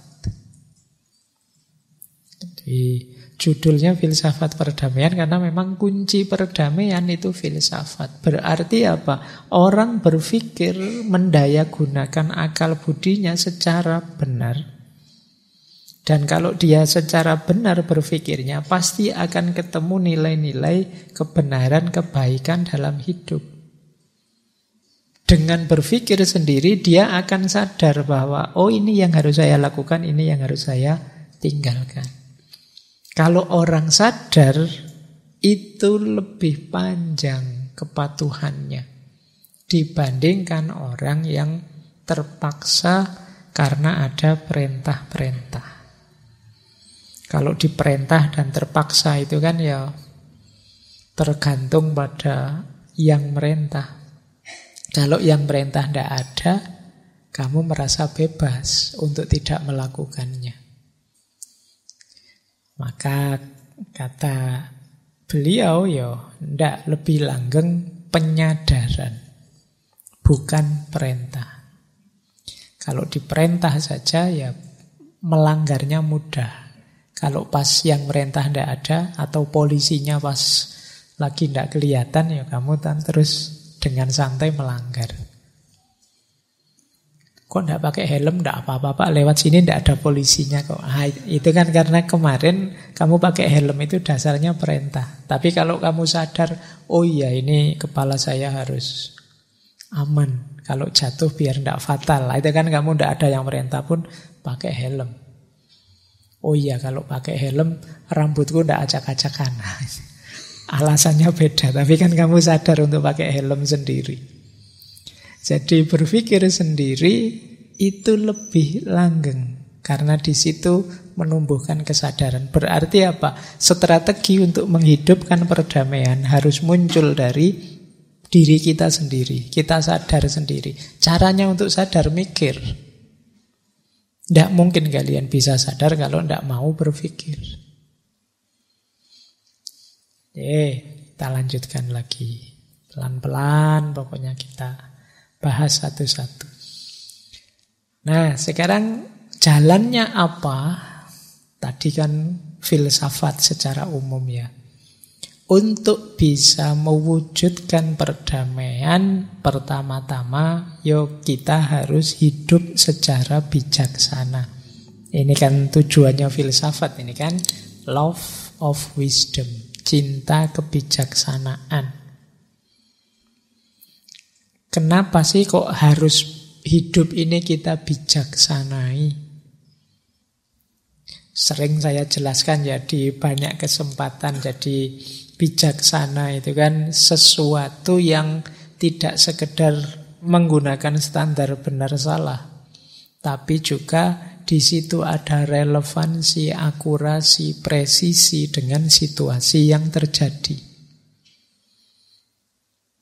Jadi judulnya filsafat perdamaian karena memang kunci perdamaian itu filsafat. Berarti apa? Orang berpikir mendayagunakan akal budinya secara benar. Dan kalau dia secara benar berpikirnya, pasti akan ketemu nilai-nilai kebenaran, kebaikan dalam hidup. Dengan berpikir sendiri, dia akan sadar bahwa, oh ini yang harus saya lakukan, ini yang harus saya tinggalkan. Kalau orang sadar, itu lebih panjang kepatuhannya dibandingkan orang yang terpaksa karena ada perintah-perintah. Kalau diperintah dan terpaksa itu kan ya tergantung pada yang merintah. Kalau yang perintah tidak ada, kamu merasa bebas untuk tidak melakukannya. Maka kata beliau ya ndak, lebih langgeng penyadaran, bukan perintah. Kalau diperintah saja ya melanggarnya mudah. Kalau pas yang perintah ndak ada atau polisinya pas lagi ndak kelihatan ya kamu terus dengan santai melanggar. Kok ndak pakai helm? Ndak apa-apa Pak, lewat sini ndak ada polisinya kok. Itu kan karena kemarin kamu pakai helm itu dasarnya perintah. Tapi kalau kamu sadar, oh iya ini kepala saya harus aman, kalau jatuh biar ndak fatal. Itu kan kamu ndak ada yang perintah pun pakai helm. Oh iya kalau pakai helm rambutku ndak acak-acakan. Alasannya beda, tapi kan kamu sadar untuk pakai helm sendiri. Jadi berpikir sendiri itu lebih langgeng karena di situ menumbuhkan kesadaran. Berarti apa? Strategi untuk menghidupkan perdamaian harus muncul dari diri kita sendiri. Kita sadar sendiri. Caranya untuk sadar mikir. Tidak mungkin kalian bisa sadar kalau tidak mau berpikir. Kita lanjutkan lagi. Pelan-pelan pokoknya kita bahas satu-satu. Nah, sekarang jalannya apa? Tadi kan filsafat secara umum ya. Untuk bisa mewujudkan perdamaian, pertama-tama yuk kita harus hidup secara bijaksana. Ini kan tujuannya filsafat ini kan, love of wisdom, cinta kebijaksanaan. Kenapa sih kok harus hidup ini kita bijaksanai? Sering saya jelaskan ya di banyak kesempatan. Jadi bijaksana itu kan sesuatu yang tidak sekedar menggunakan standar benar salah, tapi juga di situ ada relevansi, akurasi, presisi dengan situasi yang terjadi.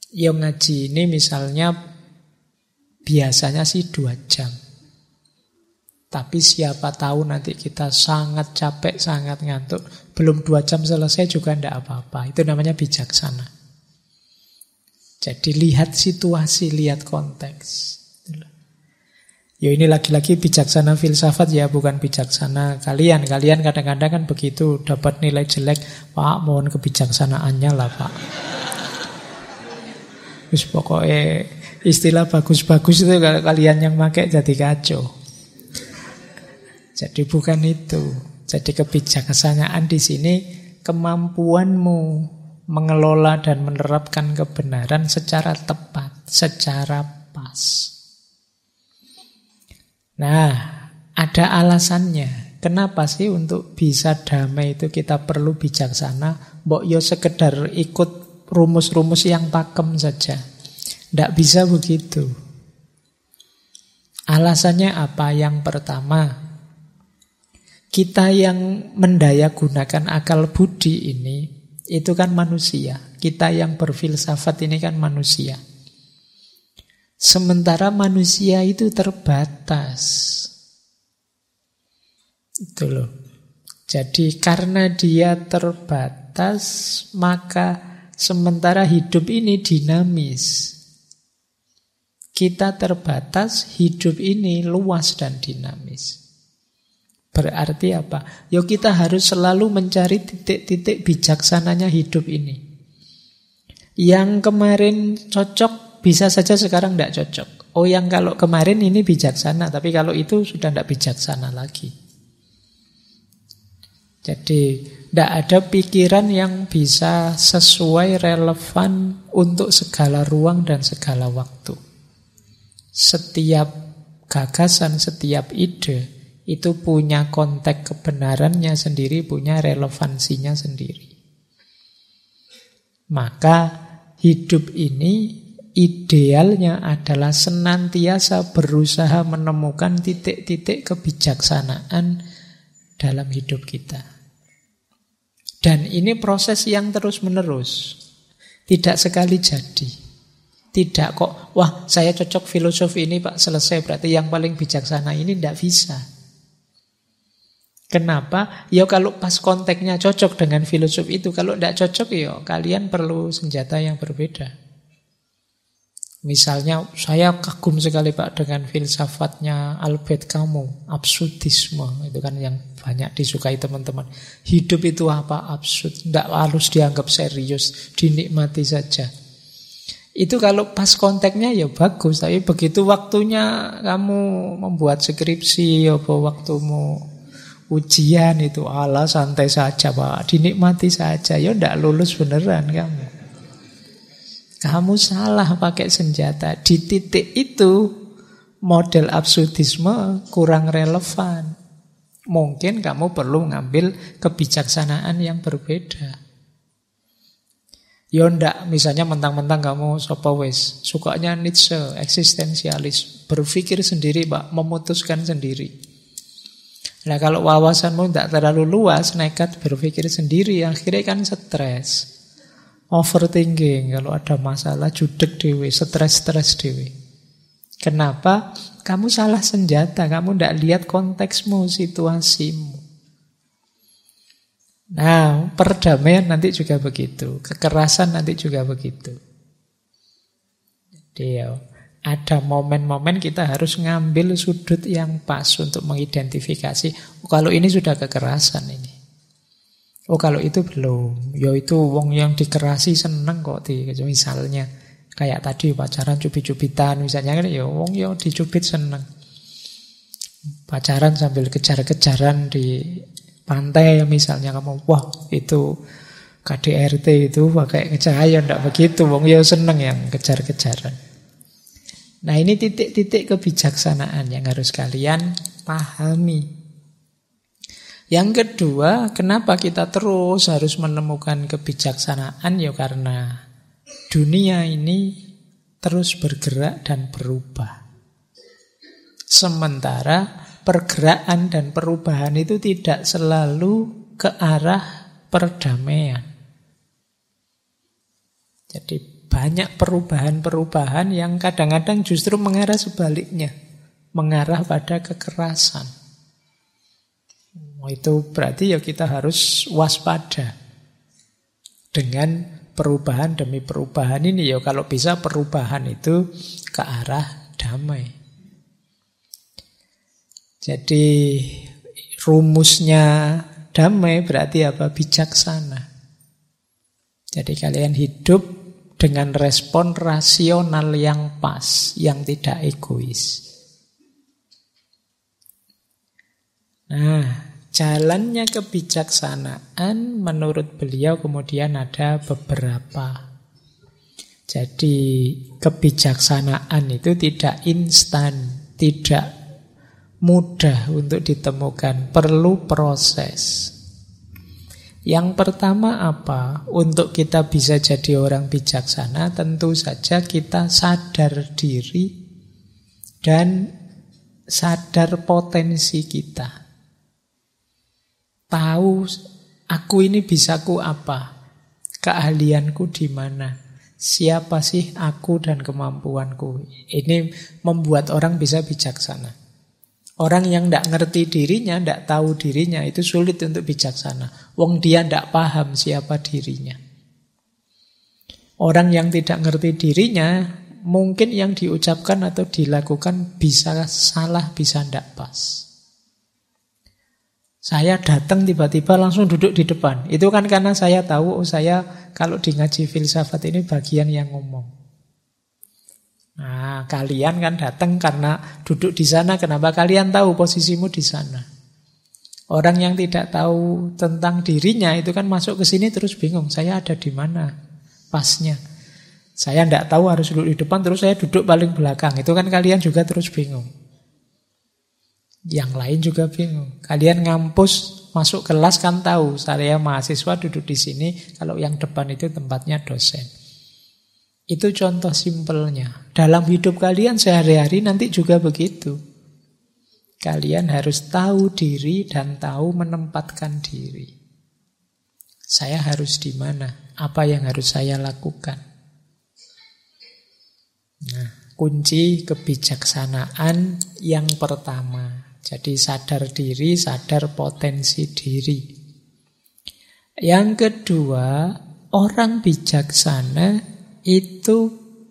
Ya ngaji ini misalnya biasanya sih 2 jam. Tapi siapa tahu nanti kita sangat capek, sangat ngantuk. Belum 2 jam selesai juga tidak apa-apa. Itu namanya bijaksana. Jadi lihat situasi, lihat konteks. Ya ini lagi-lagi bijaksana filsafat ya, bukan bijaksana kalian. Kalian kadang-kadang kan begitu, dapat nilai jelek. Pak, mohon kebijaksanaannya lah Pak. Terus pokoknya istilah bagus-bagus itu kalau kalian yang pakai jadi kacau. Jadi bukan itu. Jadi kebijaksanaan di sini kemampuanmu mengelola dan menerapkan kebenaran secara tepat, secara pas. Nah, ada alasannya. Kenapa sih untuk bisa damai itu kita perlu bijaksana? Mbok yo sekedar ikut rumus-rumus yang pakem saja. Tidak bisa begitu. Alasannya apa? Yang pertama, kita yang mendaya gunakan akal budi ini, itu kan manusia. Kita yang berfilsafat ini kan manusia. Sementara manusia itu terbatas. Itu loh. Jadi karena dia terbatas, maka sementara hidup ini dinamis. Kita terbatas, hidup ini luas dan dinamis. Berarti apa? Ya kita harus selalu mencari titik-titik bijaksananya hidup ini. Yang kemarin cocok, bisa saja sekarang tidak cocok. Oh yang kalau kemarin ini bijaksana, tapi kalau itu sudah tidak bijaksana lagi. Jadi tidak ada pikiran yang bisa sesuai relevan untuk segala ruang dan segala waktu. Setiap gagasan, setiap ide itu punya konteks kebenarannya sendiri, punya relevansinya sendiri. Maka hidup ini idealnya adalah senantiasa berusaha menemukan titik-titik kebijaksanaan dalam hidup kita. Dan ini proses yang terus-menerus. Tidak sekali jadi. Tidak kok, wah saya cocok filosofi ini Pak, selesai berarti yang paling bijaksana ini, tidak bisa. Kenapa? Ya kalau pas konteksnya cocok dengan filosofi itu. Kalau tidak cocok ya kalian perlu senjata yang berbeda. Misalnya saya kagum sekali Pak dengan filsafatnya Albert Camus, absurdisme. Itu kan yang banyak disukai teman-teman. Hidup itu apa? Absurd. Tidak harus dianggap serius, dinikmati saja. Itu kalau pas konteksnya ya bagus. Tapi begitu waktunya kamu membuat skripsi, apa waktumu ujian itu ala santai saja Pak, dinikmati saja. Ya tidak lulus beneran kamu. Kamu salah pakai senjata. Di titik itu model absurdisme kurang relevan. Mungkin kamu perlu ngambil kebijaksanaan yang berbeda. Ya ndak, misalnya mentang-mentang kamu sapa wis, sukanya Nietzsche, eksistensialis, berpikir sendiri Pak, memutuskan sendiri. Nah kalau wawasanmu tidak terlalu luas, nekat berpikir sendiri, akhirnya kan stres. Overthinking, kalau ada masalah judek dewe, stres dewe. Kenapa? Kamu salah senjata, kamu tidak lihat konteksmu, situasimu. Nah, perdamaian nanti juga begitu, kekerasan nanti juga begitu. Jadi ya, ada momen-momen kita harus ngambil sudut yang pas untuk mengidentifikasi, kalau ini sudah kekerasan ini. Oh kalau itu belum, ya itu wong yang dikerasi seneng kok. Misalnya kayak tadi pacaran cubit-cubitan misalnya kan, ya wong yang dicubit seneng. Pacaran sambil kejar-kejaran di pantai misalnya, kamu wah itu KDRT itu pakai cahaya, ndak begitu, wong ya seneng yang kejar-kejaran. Nah ini titik-titik kebijaksanaan yang harus kalian pahami. Yang kedua, kenapa kita terus harus menemukan kebijaksanaan? Ya karena dunia ini terus bergerak dan berubah. Sementara pergerakan dan perubahan itu tidak selalu ke arah perdamaian. Jadi banyak perubahan-perubahan yang kadang-kadang justru mengarah sebaliknya, mengarah pada kekerasan. Itu berarti ya kita harus waspada dengan perubahan demi perubahan ini. Ya kalau bisa perubahan itu ke arah damai. Jadi rumusnya damai berarti apa? Bijaksana. Jadi kalian hidup dengan respon rasional yang pas, yang tidak egois. Nah, jalannya kebijaksanaan menurut beliau kemudian ada beberapa. Jadi kebijaksanaan itu tidak instan, tidak mudah untuk ditemukan, perlu proses. Yang pertama apa? Untuk kita bisa jadi orang bijaksana, tentu saja kita sadar diri dan sadar potensi kita. Tahu aku ini bisaku apa? Keahlianku di mana? Siapa sih aku dan kemampuanku? Ini membuat orang bisa bijaksana. Orang yang tidak ngerti dirinya, tidak tahu dirinya, itu sulit untuk bijaksana. Wong dia tidak paham siapa dirinya. Orang yang tidak ngerti dirinya, mungkin yang diucapkan atau dilakukan bisa salah, bisa tidak pas. Saya datang tiba-tiba langsung duduk di depan. Itu kan karena saya tahu, saya kalau di ngaji filsafat ini bagian yang ngomong. Nah, kalian kan datang karena duduk di sana. Kenapa kalian tahu posisimu di sana? Orang yang tidak tahu tentang dirinya itu kan masuk ke sini terus bingung. Saya ada di mana pasnya? Saya tidak tahu harus duduk di depan, terus saya duduk paling belakang. Itu kan kalian juga terus bingung. Yang lain juga bingung. Kalian ngampus masuk kelas kan tahu. Saya mahasiswa duduk di sini. Kalau yang depan itu tempatnya dosen. Itu contoh simpelnya. Dalam hidup kalian sehari-hari nanti juga begitu. Kalian harus tahu diri dan tahu menempatkan diri. Saya harus di mana? Apa yang harus saya lakukan? Nah, kunci kebijaksanaan yang pertama. Jadi sadar diri, sadar potensi diri. Yang kedua, orang bijaksana itu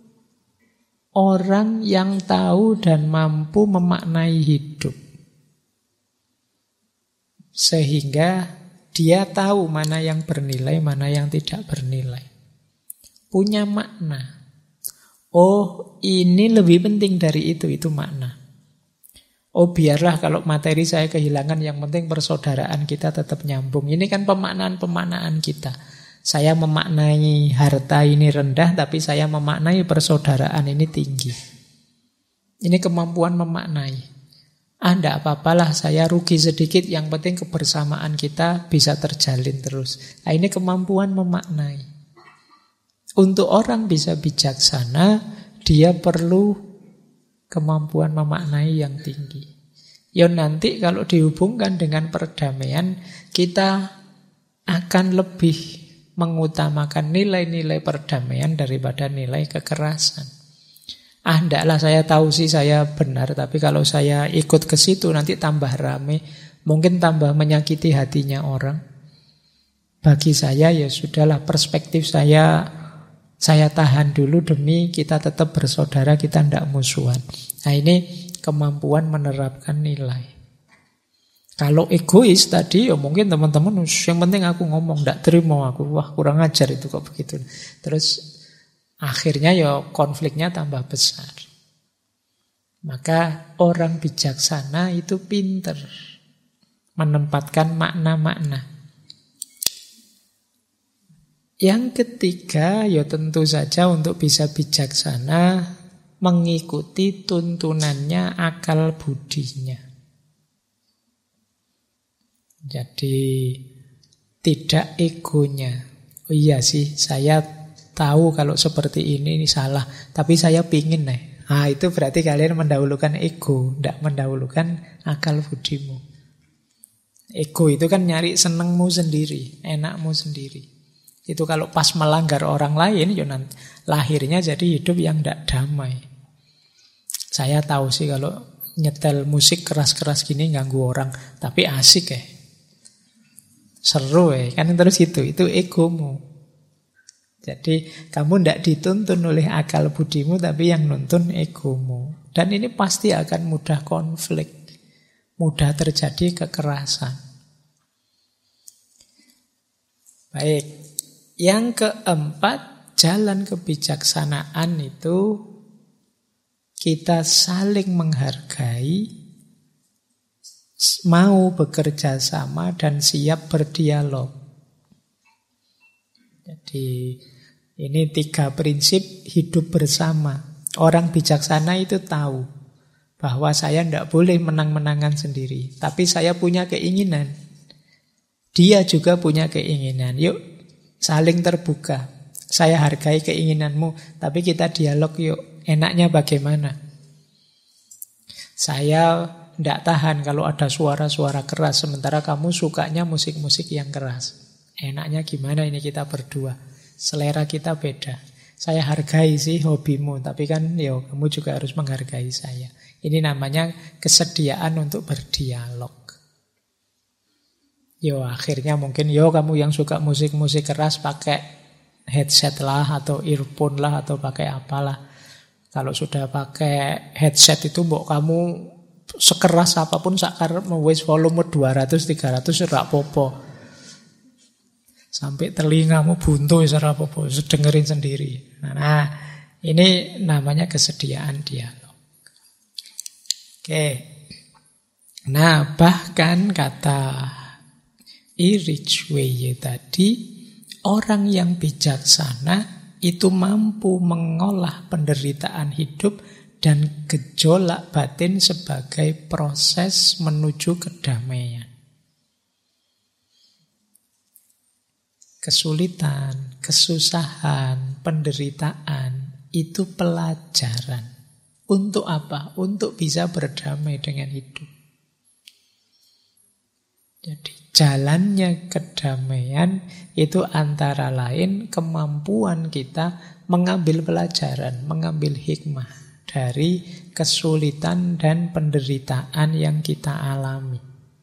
orang yang tahu dan mampu memaknai hidup. Sehingga dia tahu mana yang bernilai, mana yang tidak bernilai. Punya makna. Oh, ini lebih penting dari itu makna. Oh, biarlah kalau materi saya kehilangan, yang penting persaudaraan kita tetap nyambung. Ini kan pemaknaan-pemaknaan kita. Saya memaknai harta ini rendah, tapi saya memaknai persaudaraan ini tinggi. Ini kemampuan memaknai. Tidak apa-apalah saya rugi sedikit, yang penting kebersamaan kita bisa terjalin terus. Nah, ini kemampuan memaknai. Untuk orang bisa bijaksana, dia perlu kemampuan memaknai yang tinggi. Ya nanti kalau dihubungkan dengan perdamaian, kita akan lebih mengutamakan nilai-nilai perdamaian daripada nilai kekerasan. Ndaklah saya tahu sih saya benar, tapi kalau saya ikut ke situ nanti tambah rame, mungkin tambah menyakiti hatinya orang. Bagi saya ya sudahlah, perspektif saya tahan dulu demi kita tetap bersaudara, kita tidak musuhan. Nah, ini kemampuan menerapkan nilai. Kalau egois tadi, ya mungkin teman-teman yang penting aku ngomong, tidak terima aku, wah kurang ajar itu kok begitu. Terus akhirnya ya konfliknya tambah besar. Maka orang bijaksana itu pinter menempatkan makna-makna. Yang ketiga, ya tentu saja untuk bisa bijaksana mengikuti tuntunannya akal budinya. Jadi tidak egonya. Oh iya sih, saya tahu kalau seperti ini salah, tapi saya pingin nih. Nah, itu berarti kalian mendahulukan ego, tidak mendahulukan akal budimu. Ego itu kan nyari senengmu sendiri, enakmu sendiri. Itu kalau pas melanggar orang lain, ya nanti lahirnya jadi hidup yang tidak damai. Saya tahu sih kalau nyetel musik keras-keras gini ganggu orang, tapi asik ya. Seru ya, kan terus itu egomu. Jadi kamu tidak dituntun oleh akal budimu, tapi yang nuntun egomu. Dan ini pasti akan mudah konflik, mudah terjadi kekerasan. Baik, yang keempat, jalan kebijaksanaan itu kita saling menghargai, mau bekerja sama dan siap berdialog. Jadi ini 3 prinsip hidup bersama. Orang bijaksana itu tahu bahwa saya tidak boleh menang-menangan sendiri, tapi saya punya keinginan. Dia juga punya keinginan. Yuk saling terbuka. Saya hargai keinginanmu, tapi kita dialog yuk. Enaknya bagaimana? Saya tidak tahan kalau ada suara-suara keras, sementara kamu sukanya musik-musik yang keras. Enaknya gimana ini kita berdua? Selera kita beda. Saya hargai sih hobimu, tapi kan kamu juga harus menghargai saya. Ini namanya kesediaan untuk berdialog. Akhirnya mungkin kamu yang suka musik-musik keras pakai headset lah, atau earphone lah, atau pakai apalah. Kalau sudah pakai headset itu kamu sekeras apapun sakar wis volume 200-300 ora apa-apa. Sampai telingamu buntu ora apa-apa, dengerin sendiri. Nah, ini namanya kesediaan dialog. Oke. Nah, bahkan kata Erich Weye tadi, orang yang bijaksana itu mampu mengolah penderitaan hidup dan gejolak batin sebagai proses menuju kedamaian. Kesulitan, kesusahan, penderitaan itu pelajaran. Untuk apa? Untuk bisa berdamai dengan hidup. Jadi jalannya kedamaian itu antara lain kemampuan kita mengambil pelajaran, mengambil hikmah dari kesulitan dan penderitaan yang kita alami.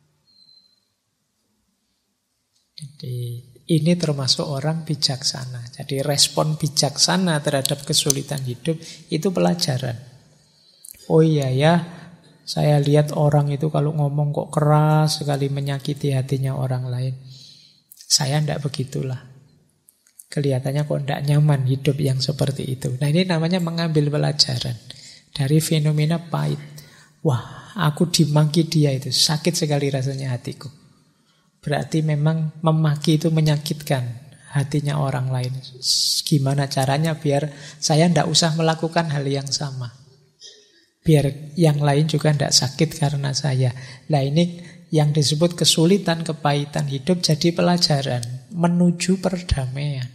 Jadi ini termasuk orang bijaksana. Jadi respon bijaksana terhadap kesulitan hidup itu pelajaran. Oh iya ya, saya lihat orang itu kalau ngomong kok keras sekali, menyakiti hatinya orang lain. Saya tidak begitulah. Kelihatannya kok tidak nyaman hidup yang seperti itu. Nah, ini namanya mengambil pelajaran dari fenomena pahit. Wah, aku dimaki dia itu, sakit sekali rasanya hatiku. Berarti memang memaki itu menyakitkan hatinya orang lain. Gimana caranya biar saya tidak usah melakukan hal yang sama, biar yang lain juga tidak sakit karena saya. Nah, ini yang disebut kesulitan, kepahitan hidup jadi pelajaran menuju perdamaian.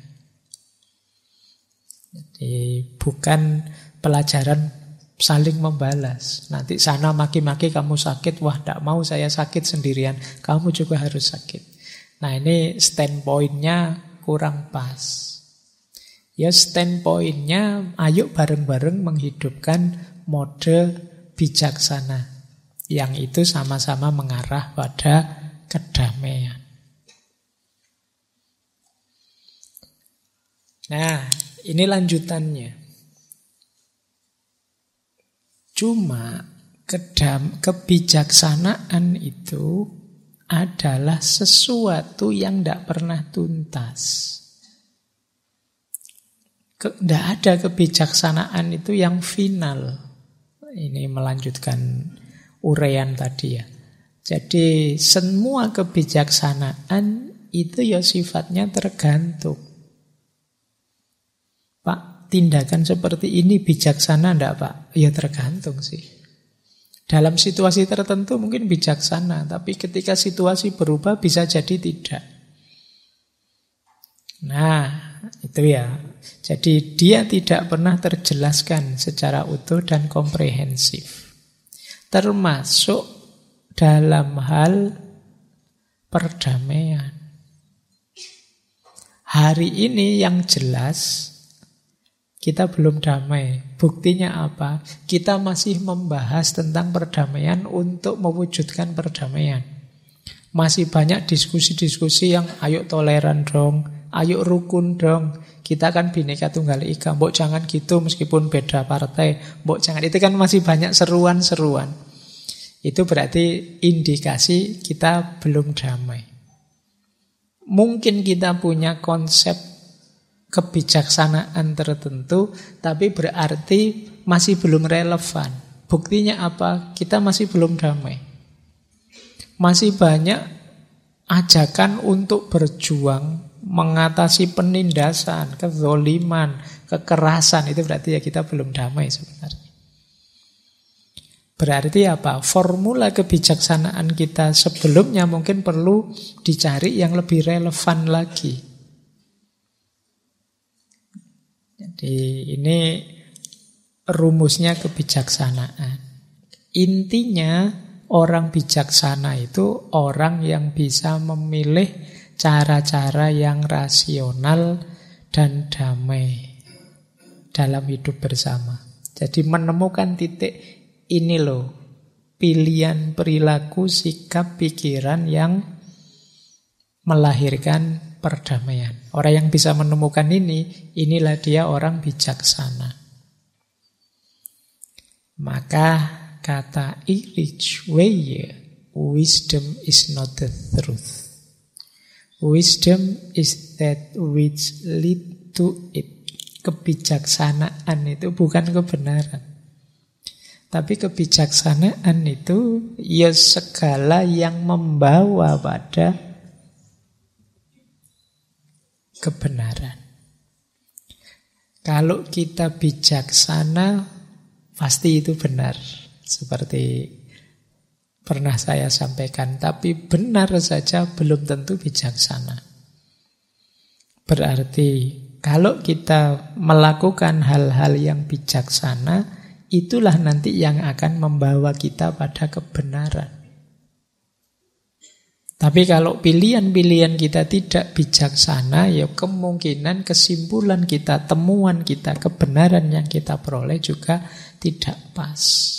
Jadi bukan pelajaran saling membalas. Nanti sana maki-maki kamu sakit, wah tidak mau saya sakit sendirian, kamu juga harus sakit. Nah, ini standpointnya kurang pas. Ya standpointnya ayo bareng-bareng menghidupkan mode bijaksana yang itu sama-sama mengarah pada kedamaian. Nah, ini lanjutannya. Cuma kebijaksanaan itu adalah sesuatu yang tidak pernah tuntas. Tidak ada kebijaksanaan itu yang final. Ini melanjutkan uraian tadi ya. Jadi semua kebijaksanaan itu ya sifatnya tergantung. Pak, tindakan seperti ini bijaksana enggak Pak? Ya tergantung sih. Dalam situasi tertentu mungkin bijaksana, tapi ketika situasi berubah bisa jadi tidak. Nah, itu ya. Jadi dia tidak pernah terjelaskan secara utuh dan komprehensif. Termasuk dalam hal perdamaian. Hari ini yang jelas kita belum damai. Buktinya apa? Kita masih membahas tentang perdamaian untuk mewujudkan perdamaian. Masih banyak diskusi-diskusi yang ayo toleran dong, ayo rukun dong. Kita kan Bhinneka Tunggal Ika, mbok jangan gitu meskipun beda partai, mbok jangan. Itu kan masih banyak seruan-seruan. Itu berarti indikasi kita belum damai. Mungkin kita punya konsep kebijaksanaan tertentu, tapi berarti masih belum relevan. Buktinya apa? Kita masih belum damai. Masih banyak ajakan untuk berjuang mengatasi penindasan, kezoliman, kekerasan. Itu berarti ya kita belum damai sebenarnya. Berarti apa? Formula kebijaksanaan kita sebelumnya mungkin perlu dicari yang lebih relevan lagi. Jadi ini rumusnya kebijaksanaan. Intinya orang bijaksana itu orang yang bisa memilih cara-cara yang rasional dan damai dalam hidup bersama. Jadi menemukan titik ini loh, pilihan perilaku, sikap, pikiran yang melahirkan perdamaian. Orang yang bisa menemukan ini, inilah dia orang bijaksana. Maka kata Erich Weyer, wisdom is not the truth. Wisdom is that which lead to it. Kebijaksanaan itu bukan kebenaran. Tapi kebijaksanaan itu ya segala yang membawa pada kebenaran. Kalau kita bijaksana, pasti itu benar. Seperti pernah saya sampaikan. Tapi benar saja belum tentu bijaksana. Berarti kalau kita melakukan hal-hal yang bijaksana, itulah nanti yang akan membawa kita pada kebenaran. Tapi kalau pilihan-pilihan kita tidak bijaksana, ya kemungkinan kesimpulan kita, temuan kita, kebenaran yang kita peroleh juga tidak pas.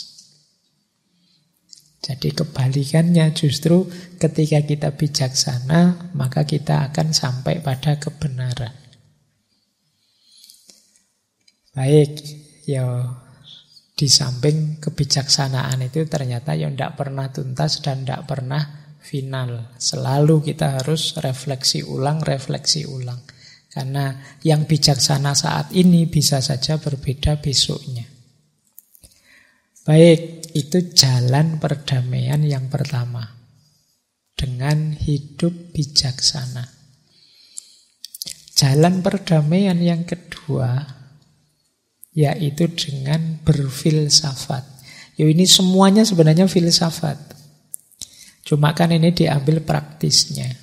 Jadi kebalikannya justru ketika kita bijaksana, maka kita akan sampai pada kebenaran. Baik, ya. Di samping kebijaksanaan itu ternyata yang tidak pernah tuntas dan tidak pernah final. Selalu kita harus refleksi ulang. Karena yang bijaksana saat ini bisa saja berbeda besoknya. Baik, itu jalan perdamaian yang pertama. Dengan hidup bijaksana. Jalan perdamaian yang kedua, yaitu dengan berfilsafat. Ini semuanya sebenarnya filsafat. Cuma kan ini diambil praktisnya.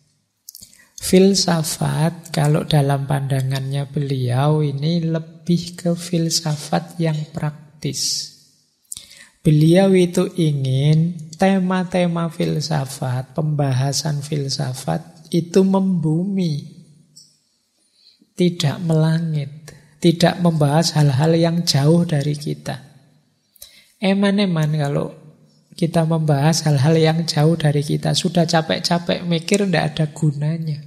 Filsafat kalau dalam pandangannya beliau ini lebih ke filsafat yang praktis. Beliau itu ingin tema-tema filsafat, pembahasan filsafat itu membumi, tidak melangit. Tidak membahas hal-hal yang jauh dari kita. Eman-eman kalau kita membahas hal-hal yang jauh dari kita, sudah capek-capek mikir, tidak ada gunanya.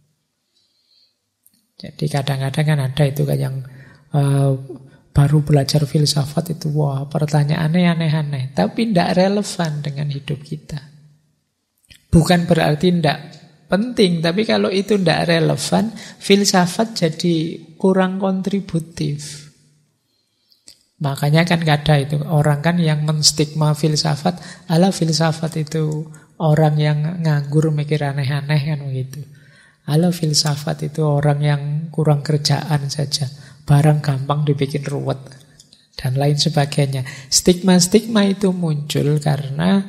Jadi kadang-kadang kan ada itu kan yang baru belajar filsafat itu, wah pertanyaannya aneh-aneh, tapi tidak relevan dengan hidup kita. Bukan berarti tidak penting, tapi kalau itu tidak relevan, filsafat jadi kurang kontributif. Makanya kan ada itu orang kan yang menstigma filsafat, ala filsafat itu orang yang nganggur mikir aneh-aneh kan begitu. Ala filsafat itu orang yang kurang kerjaan saja, barang gampang dibikin ruwet dan lain sebagainya. Stigma-stigma itu muncul karena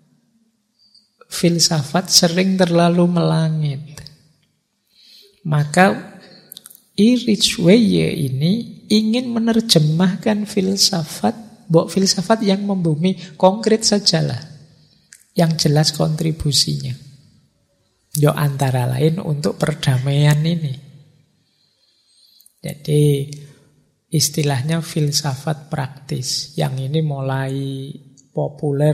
filsafat sering terlalu melangit. Maka Erich Weyer ini ingin menerjemahkan filsafat, filsafat yang membumi, konkret sajalah, yang jelas kontribusinya. Antara lain untuk perdamaian ini. Jadi istilahnya filsafat praktis. Yang ini mulai populer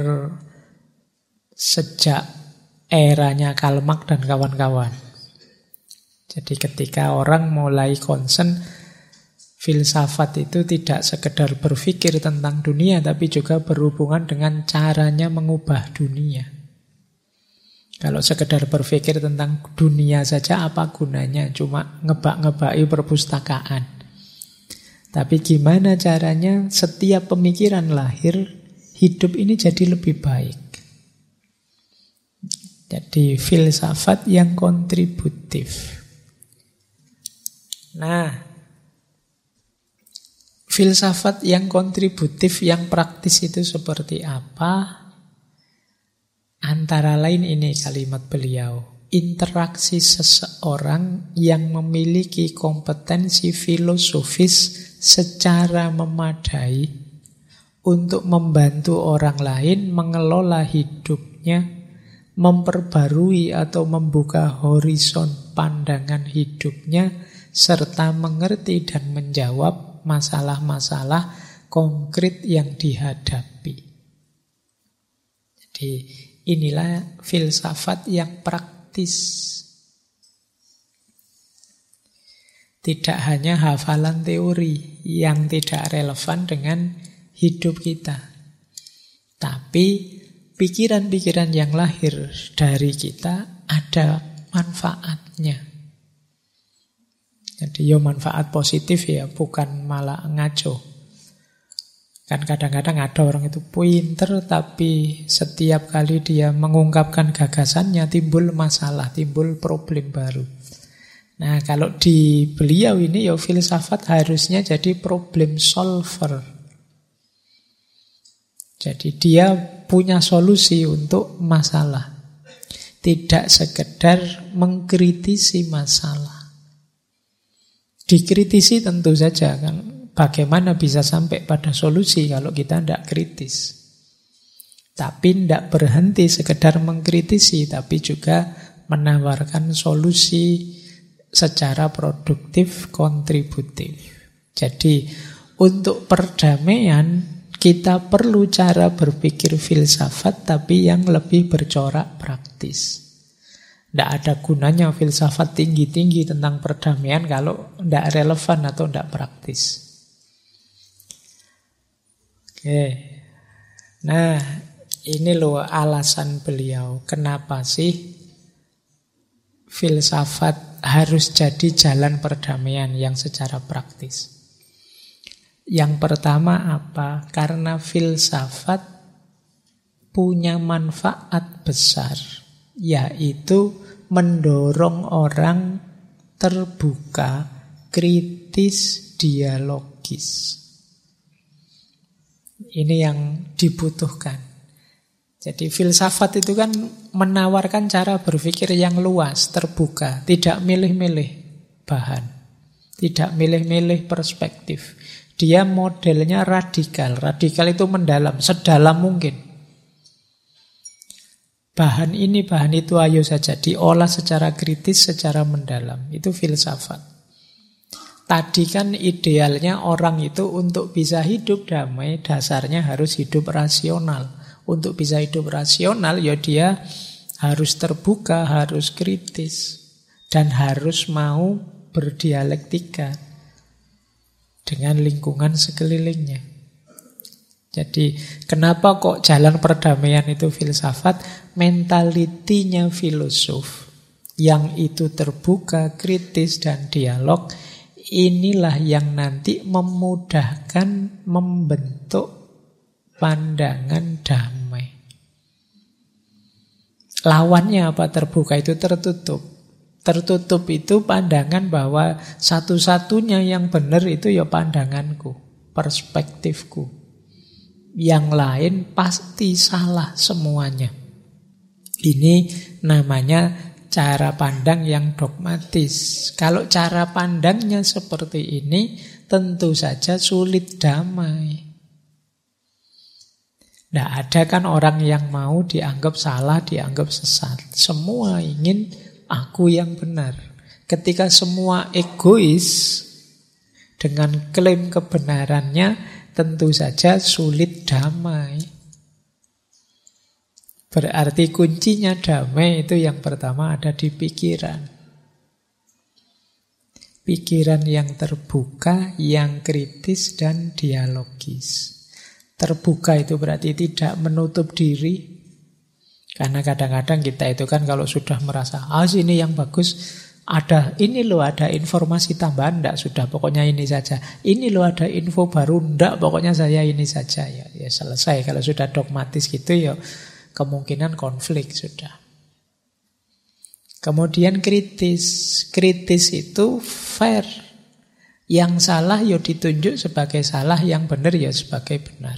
sejak eranya Karl Marx dan kawan-kawan. Jadi ketika orang mulai concern, filsafat itu tidak sekedar berpikir tentang dunia, tapi juga berhubungan dengan caranya mengubah dunia. Kalau sekedar berpikir tentang dunia saja, apa gunanya? Cuma ngebak-ngebaki perpustakaan. Tapi gimana caranya setiap pemikiran lahir, hidup ini jadi lebih baik. Jadi filsafat yang kontributif. Nah, filsafat yang kontributif, yang praktis itu seperti apa? Antara lain ini kalimat beliau. Interaksi seseorang yang memiliki kompetensi filosofis secara memadai untuk membantu orang lain mengelola hidupnya, memperbarui atau membuka horizon pandangan hidupnya, serta mengerti dan menjawab masalah-masalah konkret yang dihadapi. Jadi inilah filsafat yang praktis. Tidak hanya hafalan teori yang tidak relevan dengan hidup kita, tapi pikiran-pikiran yang lahir dari kita ada manfaatnya. Jadi manfaat positif ya, bukan malah ngaco. Kan kadang-kadang ada orang itu pinter, tapi setiap kali dia mengungkapkan gagasannya timbul masalah, timbul problem baru. Nah, kalau di beliau ini filsafat harusnya jadi problem solver. Jadi dia punya solusi untuk masalah. Tidak sekedar mengkritisi masalah. Dikritisi tentu saja kan. Bagaimana bisa sampai pada solusi kalau kita tidak kritis. Tapi tidak berhenti sekedar mengkritisi, tapi juga menawarkan solusi secara produktif, kontributif. Jadi untuk perdamaian kita perlu cara berpikir filsafat, tapi yang lebih bercorak praktis. Tidak ada gunanya filsafat tinggi-tinggi tentang perdamaian kalau tidak relevan atau tidak praktis. Oke. Nah, ini loh alasan beliau. Kenapa sih filsafat harus jadi jalan perdamaian yang secara praktis? Yang pertama apa? Karena filsafat punya manfaat besar, yaitu mendorong orang terbuka, kritis, dialogis. Ini yang dibutuhkan. Jadi filsafat itu kan menawarkan cara berpikir yang luas, terbuka, tidak milih-milih bahan, tidak milih-milih perspektif. Dia modelnya radikal. Radikal itu mendalam, sedalam mungkin. Bahan ini, bahan itu, ayo saja diolah secara kritis, secara mendalam. Itu filsafat. Tadi kan idealnya orang itu untuk bisa hidup damai, dasarnya harus hidup rasional. Untuk bisa hidup rasional, ya dia harus terbuka, harus kritis, dan harus mau berdialektika dengan lingkungan sekelilingnya. Jadi kenapa kok jalan perdamaian itu filsafat? Mentalitinya filosof yang itu terbuka, kritis, dan dialog. Inilah yang nanti memudahkan membentuk pandangan damai. Lawannya apa terbuka itu tertutup. Tertutup itu pandangan bahwa satu-satunya yang benar itu ya pandanganku, perspektifku. Yang lain pasti salah semuanya. Ini namanya cara pandang yang dogmatis. Kalau cara pandangnya seperti ini, tentu saja sulit damai. Tidak ada kan orang yang mau dianggap salah, dianggap sesat. Semua ingin aku yang benar. Ketika semua egois, Dengan klaim kebenarannya tentu saja sulit damai. Berarti kuncinya damai itu yang pertama ada di pikiran. Pikiran yang terbuka, yang kritis dan dialogis. Terbuka itu berarti tidak menutup diri. Karena kadang-kadang kita itu kan kalau sudah merasa, sini yang bagus, ini loh ada informasi tambahan, enggak, sudah pokoknya ini saja. Ini loh ada info baru, enggak, pokoknya saya ini saja. Ya selesai. Kalau sudah dogmatis gitu ya kemungkinan konflik sudah. Kemudian kritis. Kritis itu fair. Yang salah ya ditunjuk sebagai salah, yang benar ya sebagai benar.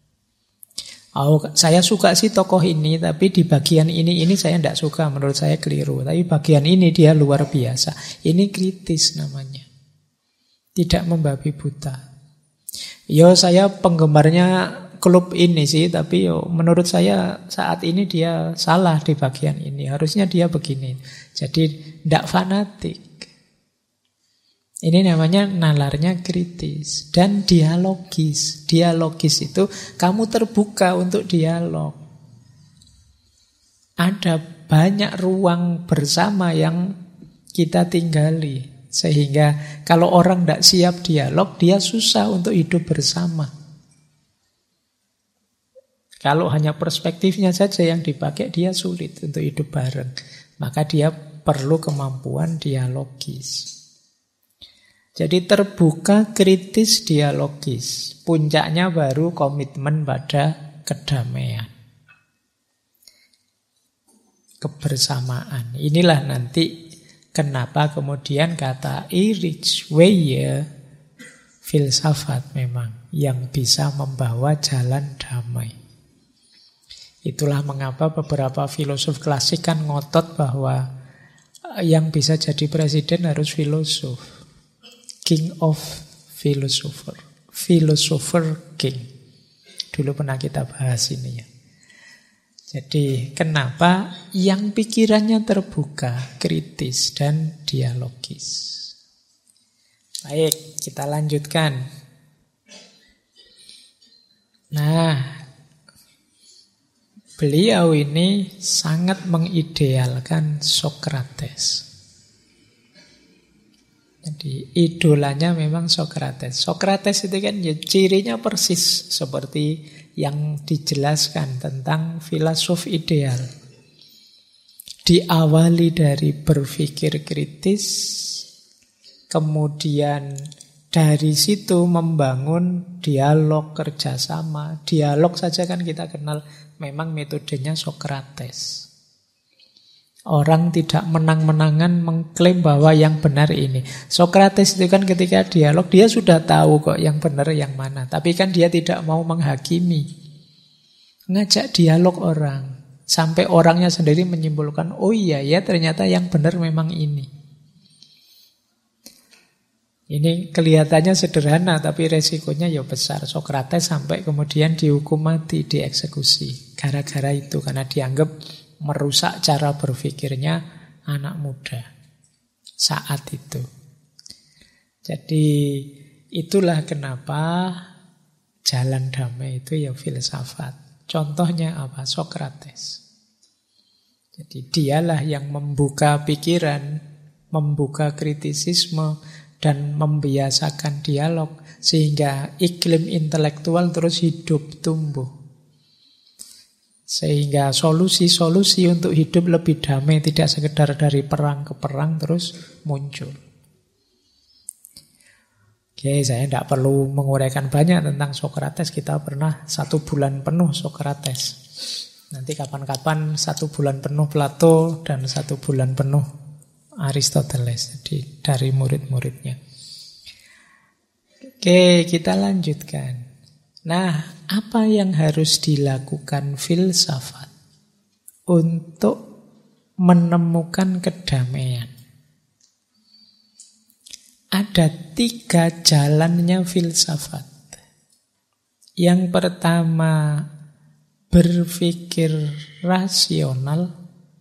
Saya suka sih tokoh ini, tapi di bagian ini saya tidak suka, menurut saya keliru. Tapi bagian ini dia luar biasa. Ini kritis namanya. Tidak membabi buta. Saya penggemarnya klub ini sih, tapi menurut saya saat ini dia salah di bagian ini. Harusnya dia begini. Jadi tidak fanatik. Ini namanya nalarnya kritis dan dialogis. Dialogis itu kamu terbuka untuk dialog. Ada banyak ruang bersama yang kita tinggali. Sehingga kalau orang tidak siap dialog, dia susah untuk hidup bersama. Kalau hanya perspektifnya saja yang dipakai, dia sulit untuk hidup bareng. Maka dia perlu kemampuan dialogis. Jadi terbuka, kritis, dialogis. Puncaknya baru komitmen pada kedamaian. Kebersamaan. Inilah nanti kenapa kemudian kata Erich Weyer, filsafat memang yang bisa membawa jalan damai. Itulah mengapa beberapa filosof klasik kan ngotot bahwa yang bisa jadi presiden harus filosof. King of philosopher. Philosopher king. Dulu pernah kita bahas ini ya. Jadi kenapa yang pikirannya terbuka, kritis dan dialogis. Baik, kita lanjutkan. Nah, beliau ini sangat mengidealkan Sokrates. Jadi idolanya memang Sokrates. Sokrates itu kan ya cirinya persis seperti yang dijelaskan tentang filosof ideal. Diawali dari berpikir kritis, kemudian dari situ membangun dialog kerjasama. Dialog saja kan kita kenal memang metodenya Sokrates. Orang tidak menang-menangan mengklaim bahwa yang benar ini. Sokrates itu kan ketika dialog dia sudah tahu kok yang benar yang mana. Tapi kan dia tidak mau menghakimi. Ngajak dialog orang. Sampai orangnya sendiri menyimpulkan, oh iya ya ternyata yang benar memang ini. Ini kelihatannya sederhana tapi resikonya ya besar. Sokrates sampai kemudian dihukum mati, dieksekusi. Gara-gara itu, karena dianggap merusak cara berpikirnya anak muda saat itu. Jadi itulah kenapa jalan damai itu ya filsafat. Contohnya apa? Sokrates. Jadi dialah yang membuka pikiran, membuka kritisisme, dan membiasakan dialog sehingga iklim intelektual terus hidup, tumbuh. Sehingga solusi-solusi untuk hidup lebih damai, tidak sekedar dari perang ke perang terus muncul. Oke, saya tidak perlu menguraikan banyak tentang Sokrates. Kita pernah 1 bulan penuh Sokrates. Nanti kapan-kapan 1 bulan penuh Plato dan 1 bulan penuh Aristoteles. Jadi dari murid-muridnya. Oke, kita lanjutkan. Nah, apa yang harus dilakukan filsafat untuk menemukan kedamaian? Ada 3 jalannya filsafat. Yang pertama, berpikir rasional.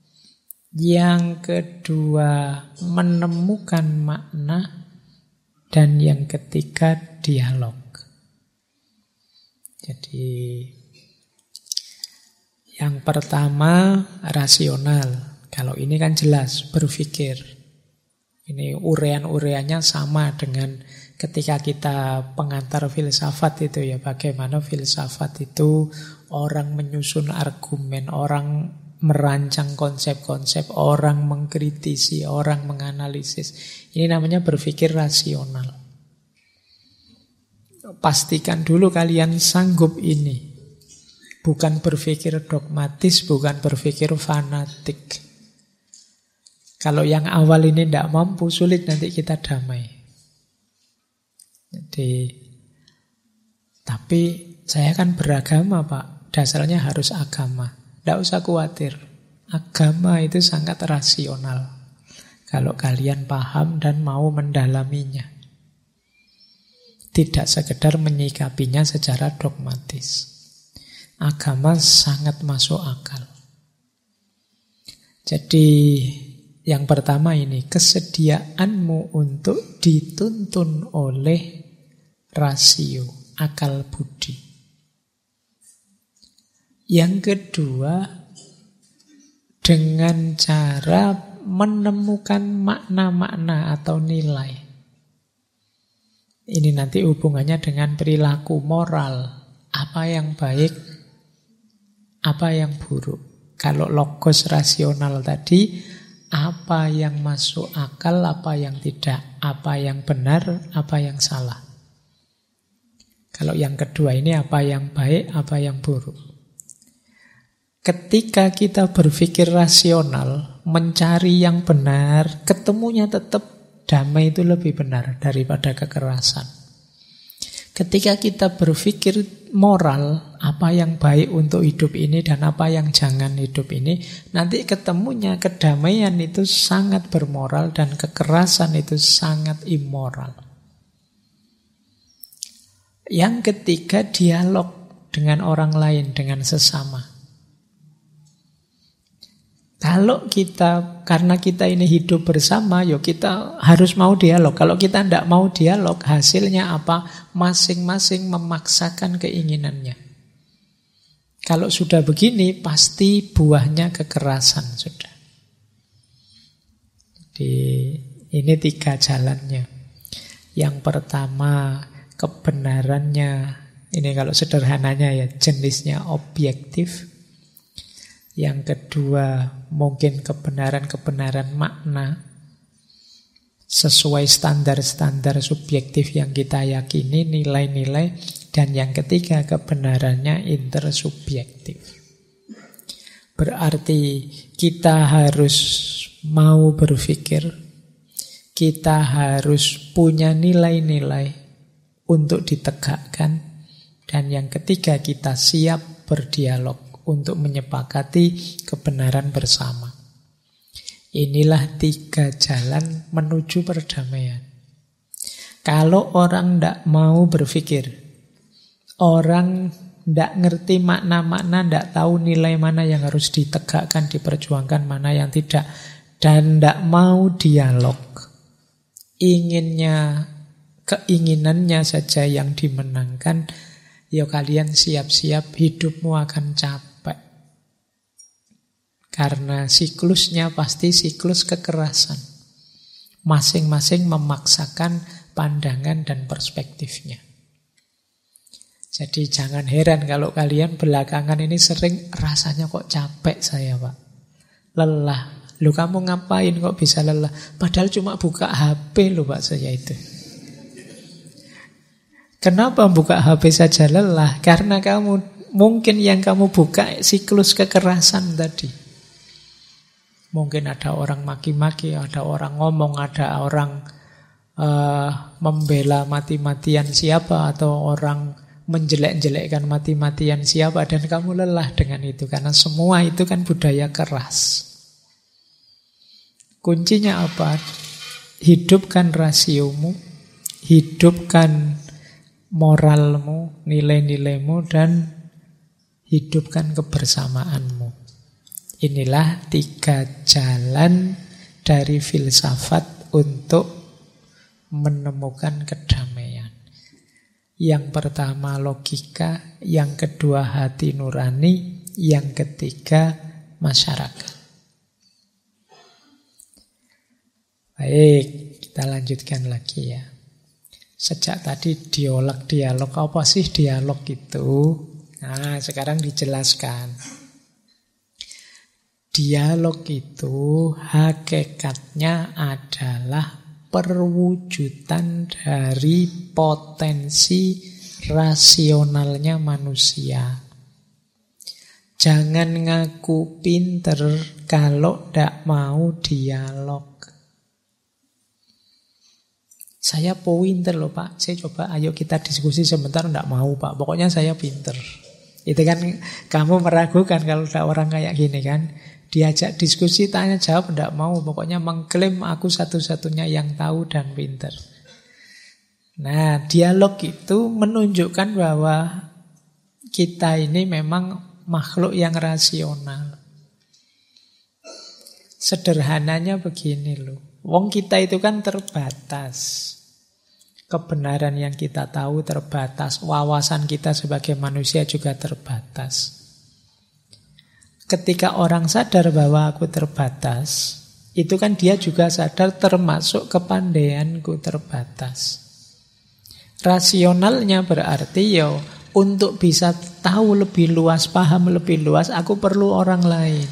Yang kedua, menemukan makna. Dan yang ketiga, dialog. Jadi yang pertama rasional. Kalau ini kan jelas, berpikir. Ini urean-ureannya sama dengan ketika kita pengantar filsafat itu ya. Bagaimana filsafat itu orang menyusun argumen, orang merancang konsep-konsep, orang mengkritisi, orang menganalisis. Ini namanya berpikir rasional. Pastikan dulu kalian sanggup ini. Bukan berpikir dogmatis, bukan berpikir fanatik. Kalau yang awal ini tidak mampu, sulit nanti kita damai. Jadi, tapi saya kan beragama, Pak. Dasarnya harus agama. Tidak usah khawatir. Agama itu sangat rasional. Kalau kalian paham dan mau mendalaminya. Tidak sekedar menyikapinya secara dogmatis. Agama sangat masuk akal. Jadi yang pertama ini, kesediaanmu untuk dituntun oleh rasio, akal budi. Yang kedua, dengan cara menemukan makna-makna atau nilai. Ini nanti hubungannya dengan perilaku moral. Apa yang baik, apa yang buruk. Kalau logos rasional tadi, apa yang masuk akal, apa yang tidak. Apa yang benar, apa yang salah. Kalau yang kedua ini, apa yang baik, apa yang buruk. Ketika kita berpikir rasional, mencari yang benar, ketemunya tetap damai itu lebih benar daripada kekerasan. Ketika kita berpikir moral, apa yang baik untuk hidup ini dan apa yang jangan hidup ini, nanti ketemunya kedamaian itu sangat bermoral dan kekerasan itu sangat immoral. Yang ketiga, dialog dengan orang lain, dengan sesama. Kalau kita, karena kita ini hidup bersama, ya kita harus mau dialog. Kalau kita tidak mau dialog, hasilnya apa? Masing-masing memaksakan keinginannya. Kalau sudah begini, pasti buahnya kekerasan sudah. Jadi ini 3 jalannya. Yang pertama, kebenarannya, ini kalau sederhananya ya, jenisnya objektif. Yang kedua, mungkin kebenaran-kebenaran makna sesuai standar-standar subjektif yang kita yakini, nilai-nilai. Dan yang ketiga, kebenarannya intersubjektif. Berarti kita harus mau berpikir, kita harus punya nilai-nilai untuk ditegakkan. Dan yang ketiga, kita siap berdialog untuk menyepakati kebenaran bersama. Inilah 3 jalan menuju perdamaian. Kalau orang tidak mau berpikir, orang tidak ngerti makna-makna, tidak tahu nilai mana yang harus ditegakkan, diperjuangkan, mana yang tidak, dan tidak mau dialog, keinginannya saja yang dimenangkan, ya kalian siap-siap hidupmu akan capek. Karena siklusnya pasti siklus kekerasan. Masing-masing memaksakan pandangan dan perspektifnya. Jadi jangan heran kalau kalian belakangan ini sering rasanya kok capek saya, Pak. Lelah. Loh, kamu ngapain kok bisa lelah? Padahal cuma buka HP loh, Pak, saya itu. Kenapa buka HP saja lelah? Karena mungkin yang kamu buka siklus kekerasan tadi. Mungkin ada orang maki-maki, ada orang ngomong, ada orang membela mati-matian siapa, atau orang menjelek-jelekkan mati-matian siapa, dan kamu lelah dengan itu. Karena semua itu kan budaya keras. Kuncinya apa? Hidupkan rasiomu, hidupkan moralmu, nilai-nilaimu, dan hidupkan kebersamaanmu. Inilah 3 jalan dari filsafat untuk menemukan kedamaian. Yang pertama logika, yang kedua hati nurani, yang ketiga masyarakat. Baik, kita lanjutkan lagi ya. Sejak tadi dialog, apa sih dialog itu? Nah, sekarang dijelaskan. Dialog itu hakikatnya adalah perwujudan dari potensi rasionalnya manusia. Jangan ngaku pinter kalau tidak mau dialog. Saya pinter loh Pak, saya coba ayo kita diskusi sebentar, tidak mau Pak, pokoknya saya pinter. Itu kan kamu meragukan kalau ada orang kayak gini kan. Diajak diskusi, tanya jawab, tidak mau. Pokoknya mengklaim aku satu-satunya yang tahu dan pinter. Nah, dialog itu menunjukkan bahwa kita ini memang makhluk yang rasional. Sederhananya begini loh. Wong kita itu kan terbatas. Kebenaran yang kita tahu terbatas. Wawasan kita sebagai manusia juga terbatas. Ketika orang sadar bahwa aku terbatas, itu kan dia juga sadar termasuk kepandaianku terbatas. Rasionalnya berarti ya untuk bisa tahu lebih luas, paham lebih luas, aku perlu orang lain.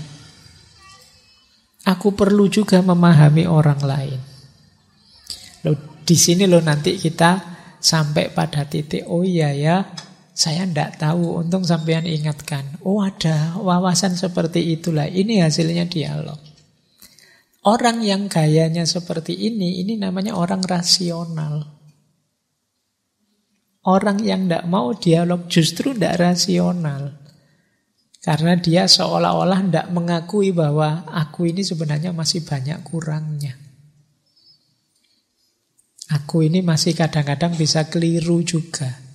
Aku perlu juga memahami orang lain. Loh, di sini loh nanti kita sampai pada titik, oh iya ya, saya tidak tahu, untung sampean ingatkan. Oh ada wawasan seperti itulah. Ini hasilnya dialog. Orang yang gayanya seperti ini namanya orang rasional. Orang yang tidak mau dialog justru tidak rasional. Karena dia seolah-olah tidak mengakui bahwa aku ini sebenarnya masih banyak kurangnya. Aku ini masih kadang-kadang bisa keliru juga.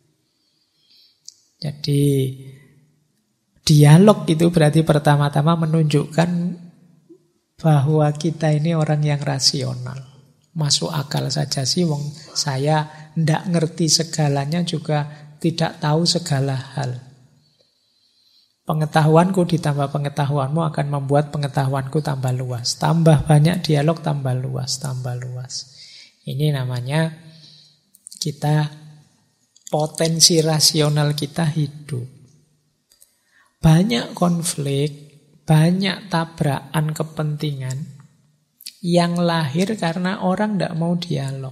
Jadi dialog itu berarti pertama-tama menunjukkan bahwa kita ini orang yang rasional. Masuk akal saja sih, wong saya ndak ngerti segalanya juga tidak tahu segala hal. Pengetahuanku ditambah pengetahuanmu akan membuat pengetahuanku tambah luas. Tambah banyak dialog, tambah luas, tambah luas. Ini namanya kita potensi rasional kita hidup. Banyak konflik, banyak tabrakan kepentingan yang lahir karena orang tidak mau dialog.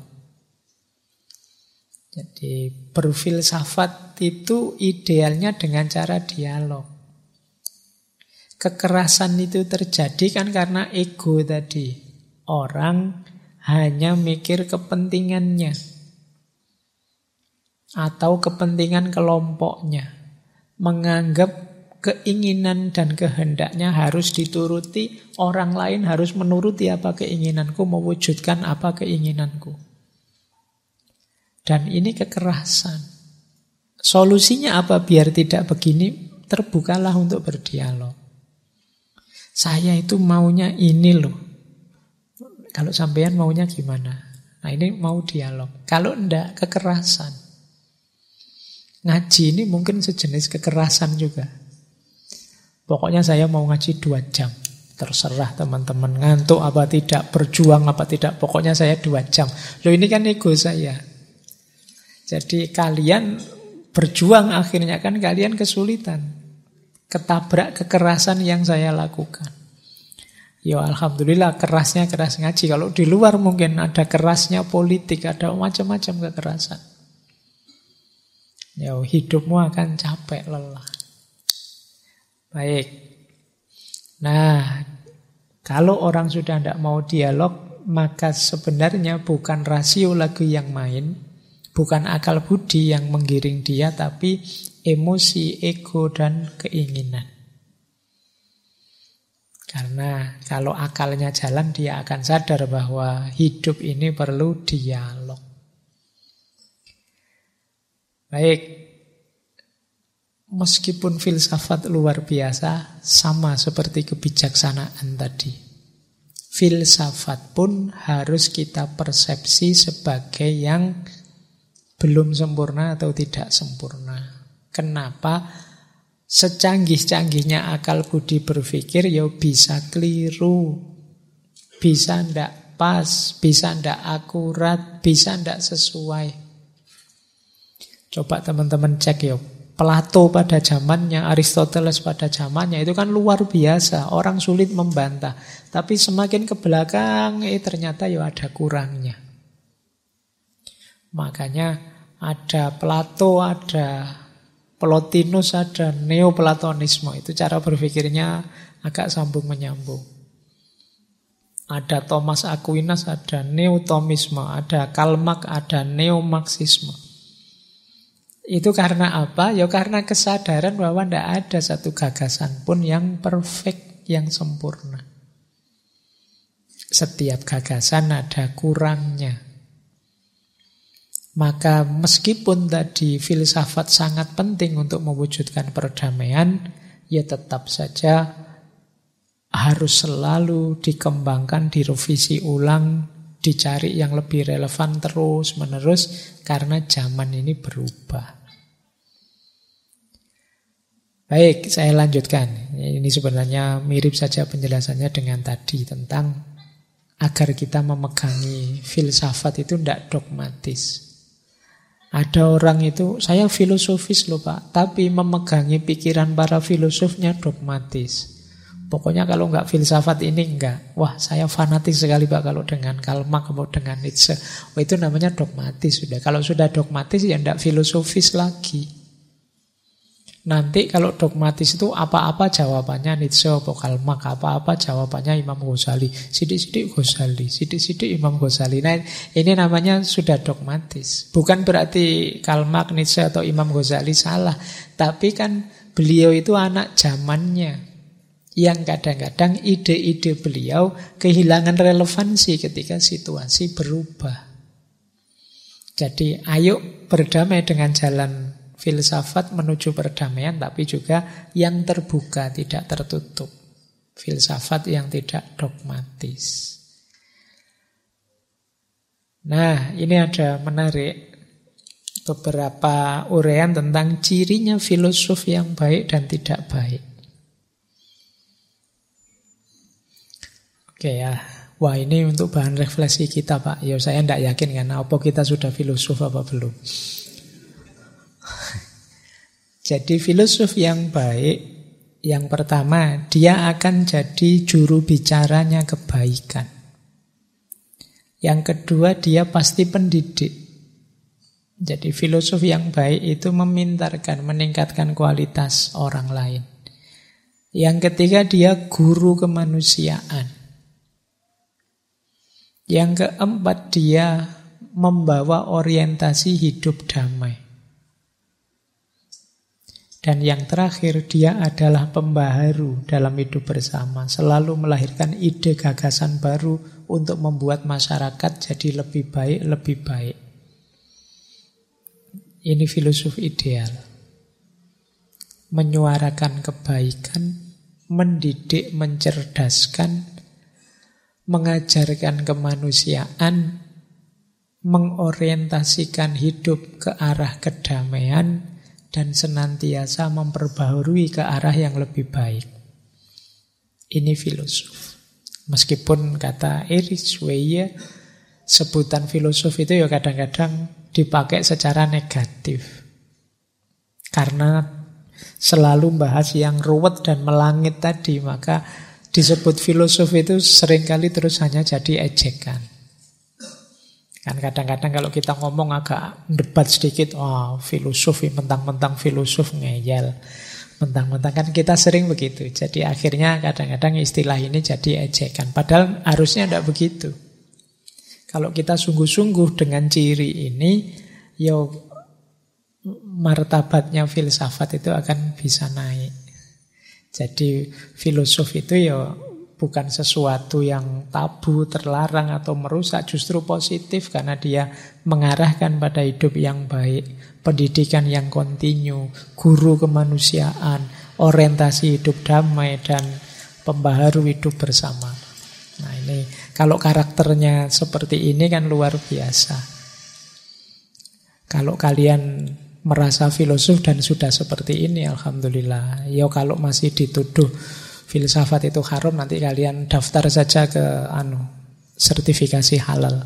Jadi berfilsafat itu idealnya dengan cara dialog. Kekerasan itu terjadi kan karena ego tadi. Orang hanya mikir kepentingannya atau kepentingan kelompoknya, menganggap keinginan dan kehendaknya harus dituruti, orang lain harus menuruti apa keinginanku, mewujudkan apa keinginanku. Dan ini kekerasan. Solusinya apa biar tidak begini? Terbukalah untuk berdialog. Saya itu maunya ini loh. Kalau sampean maunya gimana? Nah ini mau dialog. Kalau enggak, kekerasan. Ngaji ini mungkin sejenis kekerasan juga. Pokoknya saya mau ngaji 2 jam. Terserah teman-teman ngantuk apa tidak, berjuang apa tidak. Pokoknya saya 2 jam. Loh ini kan ego saya. Jadi kalian berjuang akhirnya kan kalian kesulitan. Ketabrak kekerasan yang saya lakukan. Ya alhamdulillah kerasnya keras ngaji. Kalau di luar mungkin ada kerasnya politik, ada macam-macam kekerasan. Ya hidupmu akan capek, lelah. Baik. Nah, kalau orang sudah tidak mau dialog, maka sebenarnya bukan rasio lagi yang main, bukan akal budi yang menggiring dia, tapi emosi, ego, dan keinginan. Karena kalau akalnya jalan, dia akan sadar bahwa hidup ini perlu dialog. Baik, meskipun filsafat luar biasa, sama seperti kebijaksanaan tadi. filsafat pun harus kita persepsi sebagai yang belum sempurna atau tidak sempurna. Kenapa? Secanggih-canggihnya akal budi berpikir ya bisa keliru, bisa ndak pas, bisa ndak akurat, bisa ndak sesuai. Coba teman-teman cek ya, Plato pada zamannya, Aristoteles pada zamannya itu kan luar biasa, orang sulit membantah. Tapi semakin ke belakang ternyata ya ada kurangnya. Makanya ada Plato, ada Plotinus, ada Neoplatonisme. Itu cara berpikirnya agak sambung menyambung. Ada Thomas Aquinas, ada Neotomisme, ada Karl Marx, ada Neomarxisme. Itu karena apa? Ya karena kesadaran bahwa tidak ada satu gagasan pun yang perfect, yang sempurna. Setiap gagasan ada kurangnya. Maka meskipun tadi filsafat sangat penting untuk mewujudkan perdamaian, ya tetap saja harus selalu dikembangkan, direvisi ulang, dicari yang lebih relevan terus-menerus karena zaman ini berubah. Baik, saya lanjutkan. Ini sebenarnya mirip saja penjelasannya dengan tadi tentang agar kita memegangi filsafat itu tidak dogmatis. Ada orang itu, saya filosofis loh Pak, tapi memegangi pikiran para filosofnya dogmatis. Pokoknya kalau nggak filsafat ini enggak. Wah, saya fanatik sekali Pak kalau dengan Karl Marx atau dengan Nietzsche. Wah, itu namanya dogmatis sudah. Kalau sudah dogmatis ya enggak filosofis lagi. Nanti kalau dogmatis itu apa-apa jawabannya Nietzsche atau Karl Marx, apa-apa jawabannya Imam Ghazali. Sidik-sidik Ghazali, sidik-sidik Imam Ghazali. Nah, ini namanya sudah dogmatis. Bukan berarti Karl Marx, Nietzsche atau Imam Ghazali salah. Tapi kan beliau itu anak zamannya. Yang kadang-kadang ide-ide beliau kehilangan relevansi ketika situasi berubah. Jadi ayo berdamai dengan jalan filsafat menuju perdamaian, tapi juga yang terbuka, tidak tertutup. Filsafat yang tidak dogmatis. Nah, ini ada menarik beberapa uraian tentang cirinya filosof yang baik dan tidak baik. Oke ya, wah ini untuk bahan refleksi kita Pak. Ya saya tidak yakin kan, apa kita sudah filosof apa belum. Jadi filosof yang baik, yang pertama dia akan jadi juru bicaranya kebaikan. Yang kedua dia pasti pendidik. Jadi filosof yang baik itu memintarkan, meningkatkan kualitas orang lain. Yang ketiga dia guru kemanusiaan. Yang keempat dia membawa orientasi hidup damai. Dan yang terakhir dia adalah pembaharu dalam hidup bersama. Selalu melahirkan ide gagasan baru untuk membuat masyarakat jadi lebih baik, lebih baik. Ini filosof ideal. Menyuarakan kebaikan, mendidik, mencerdaskan, mengajarkan kemanusiaan, mengorientasikan hidup ke arah kedamaian, dan senantiasa memperbaharui ke arah yang lebih baik. Ini filosof. Meskipun kata Erich Weyer, sebutan filosof itu ya kadang-kadang dipakai secara negatif. Karena selalu bahas yang ruwet dan melangit tadi, maka disebut filosof itu seringkali terus hanya jadi ejekan. Kan kadang-kadang kalau kita ngomong agak debat sedikit, filosofi, mentang-mentang filosof ngeyel. Mentang-mentang kan kita sering begitu. Jadi akhirnya kadang-kadang istilah ini jadi ejekan. Padahal harusnya tidak begitu. Kalau kita sungguh-sungguh dengan ciri ini, ya martabatnya filsafat itu akan bisa naik. Jadi filosof itu ya bukan sesuatu yang tabu, terlarang atau merusak, justru positif karena dia mengarahkan pada hidup yang baik, pendidikan yang kontinu, guru kemanusiaan, orientasi hidup damai dan pembaharu hidup bersama. Nah, ini kalau karakternya seperti ini kan luar biasa. Kalau kalian merasa filosof dan sudah seperti ini, alhamdulillah. Ya kalau masih dituduh filsafat itu haram, nanti kalian daftar saja ke sertifikasi halal.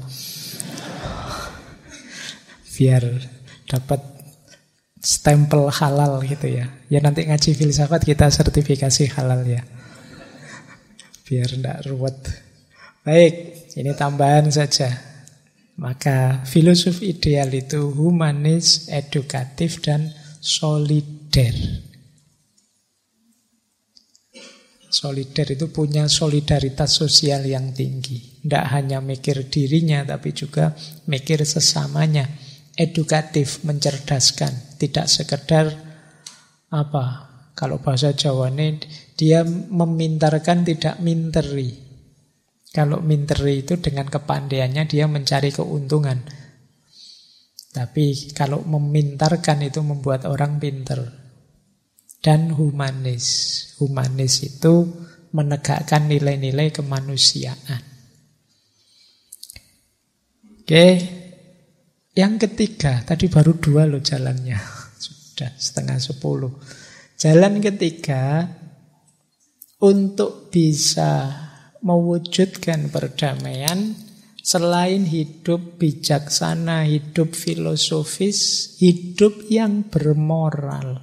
Biar dapat stempel halal gitu ya. Ya nanti ngaji filsafat kita sertifikasi halal ya. Biar tidak ruwet. Baik, ini tambahan saja. Maka filosof ideal itu humanis, edukatif, dan solider. Solider itu punya solidaritas sosial yang tinggi. Tidak hanya mikir dirinya, tapi juga mikir sesamanya. Edukatif, mencerdaskan. Tidak sekedar kalau bahasa Jawa ini, dia memintarkan, tidak minteri. Kalau minteri itu dengan kepandaiannya dia mencari keuntungan. Tapi kalau memintarkan itu membuat orang pinter. Dan humanis. Humanis itu menegakkan nilai-nilai kemanusiaan. Oke. Yang ketiga, tadi baru 2 loh jalannya. Sudah 9:30. Jalan ketiga, untuk bisa mewujudkan perdamaian, selain hidup bijaksana, hidup filosofis, hidup yang bermoral.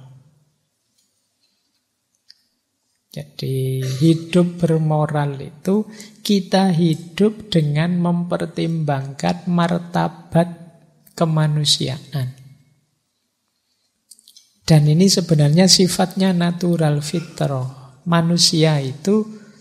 Jadi hidup bermoral itu kita hidup dengan mempertimbangkan martabat kemanusiaan. Dan ini sebenarnya sifatnya natural, fitrah. Manusia itu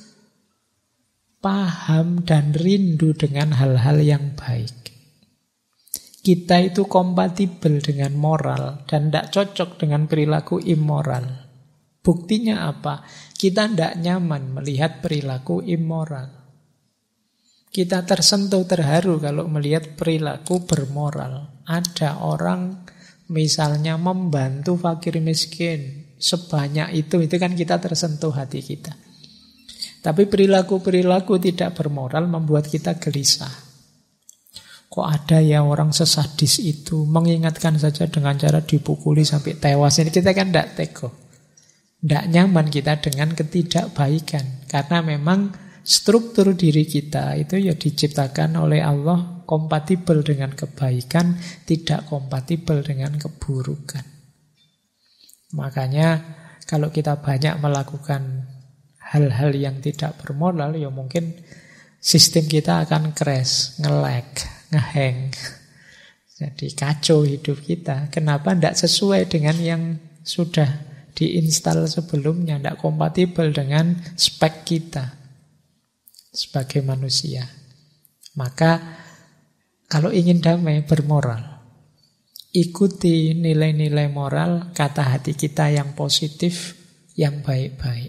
paham dan rindu dengan hal-hal yang baik. Kita itu kompatibel dengan moral dan tidak cocok dengan perilaku immoral. Buktinya apa? Kita tidak nyaman melihat perilaku immoral. Kita tersentuh, terharu kalau melihat perilaku bermoral. Ada orang misalnya membantu fakir miskin sebanyak itu kan kita tersentuh hati kita. Tapi perilaku-perilaku tidak bermoral membuat kita gelisah. Kok ada ya orang sesadis itu, mengingatkan saja dengan cara dipukuli sampai tewas. Ini kita kan tidak tega. Tidak nyaman kita dengan ketidakbaikan. Karena memang struktur diri kita itu ya diciptakan oleh Allah kompatibel dengan kebaikan, tidak kompatibel dengan keburukan. Makanya kalau kita banyak melakukan hal-hal yang tidak bermoral, ya mungkin sistem kita akan crash, nge-lag, nge-hang. Jadi kacau hidup kita. Kenapa tidak sesuai dengan yang sudah diinstal sebelumnya, tidak kompatibel dengan spek kita sebagai manusia. Maka kalau ingin damai, bermoral. Ikuti nilai-nilai moral, kata hati kita yang positif, yang baik-baik.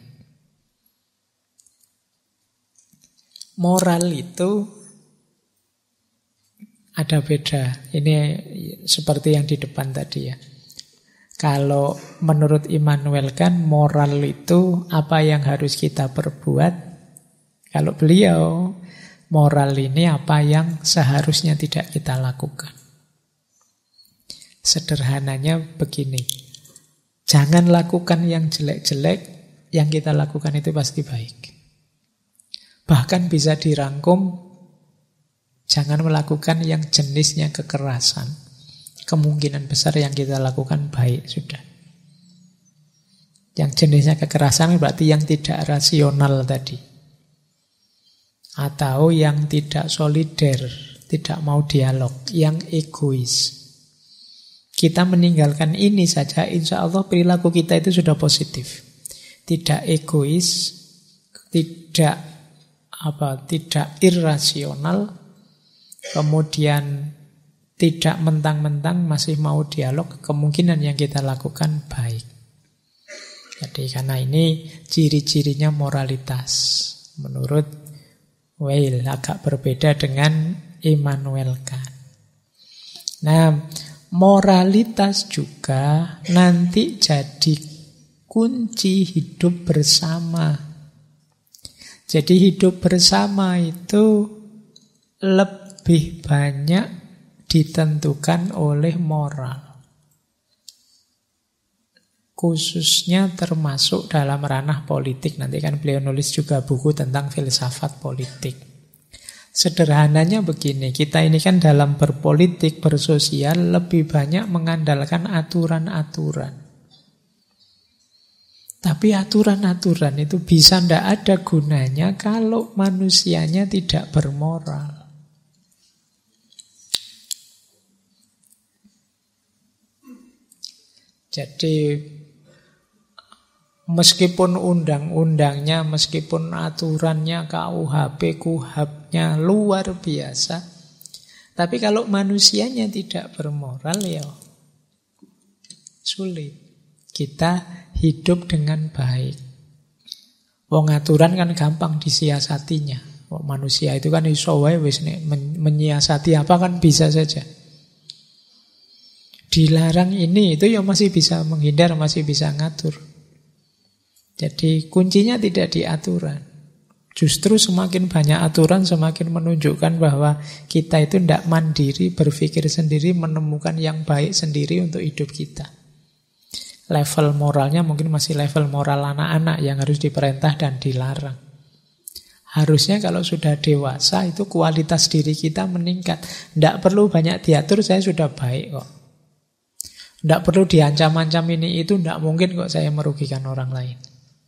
Moral itu ada beda. Ini seperti yang di depan tadi ya. Kalau menurut Immanuel Kant, moral itu apa yang harus kita perbuat. Kalau beliau, moral ini apa yang seharusnya tidak kita lakukan. Sederhananya begini. Jangan lakukan yang jelek-jelek, yang kita lakukan itu pasti baik. Bahkan bisa dirangkum, jangan melakukan yang jenisnya kekerasan. Kemungkinan besar yang kita lakukan baik sudah. Yang jenisnya kekerasan berarti yang tidak rasional tadi. Atau yang tidak solider, tidak mau dialog, yang egois. Kita meninggalkan ini saja, insya Allah perilaku kita itu sudah positif. Tidak egois, tidak irasional, kemudian tidak mentang-mentang masih mau dialog, kemungkinan yang kita lakukan baik. Jadi karena ini ciri-cirinya moralitas. Menurut Weil agak berbeda dengan Immanuel Kant. Nah, moralitas juga nanti jadi kunci hidup bersama. Jadi hidup bersama itu lebih banyak ditentukan oleh moral. Khususnya termasuk dalam ranah politik. Nanti kan beliau nulis juga buku tentang filsafat politik. Sederhananya begini, kita ini kan dalam berpolitik, bersosial lebih banyak mengandalkan aturan-aturan. Tapi aturan-aturan itu bisa tidak ada gunanya kalau manusianya tidak bermoral. Jadi meskipun undang-undangnya, meskipun aturannya, KUHP, KUHAP-nya luar biasa, tapi kalau manusianya tidak bermoral, ya sulit kita hidup dengan baik. Wong aturan kan gampang disiasatinya. Manusia itu kan iso wae wis menyiasati apa kan bisa saja. Dilarang ini itu ya masih bisa menghindar, masih bisa ngatur. Jadi kuncinya tidak di aturan. Justru semakin banyak aturan semakin menunjukkan bahwa kita itu tidak mandiri, berpikir sendiri, menemukan yang baik sendiri untuk hidup kita. Level moralnya mungkin masih level moral anak-anak yang harus diperintah dan dilarang. Harusnya kalau sudah dewasa itu kualitas diri kita meningkat. Tidak perlu banyak diatur, saya sudah baik kok. Tidak perlu diancam-ancam ini itu, tidak mungkin kok saya merugikan orang lain.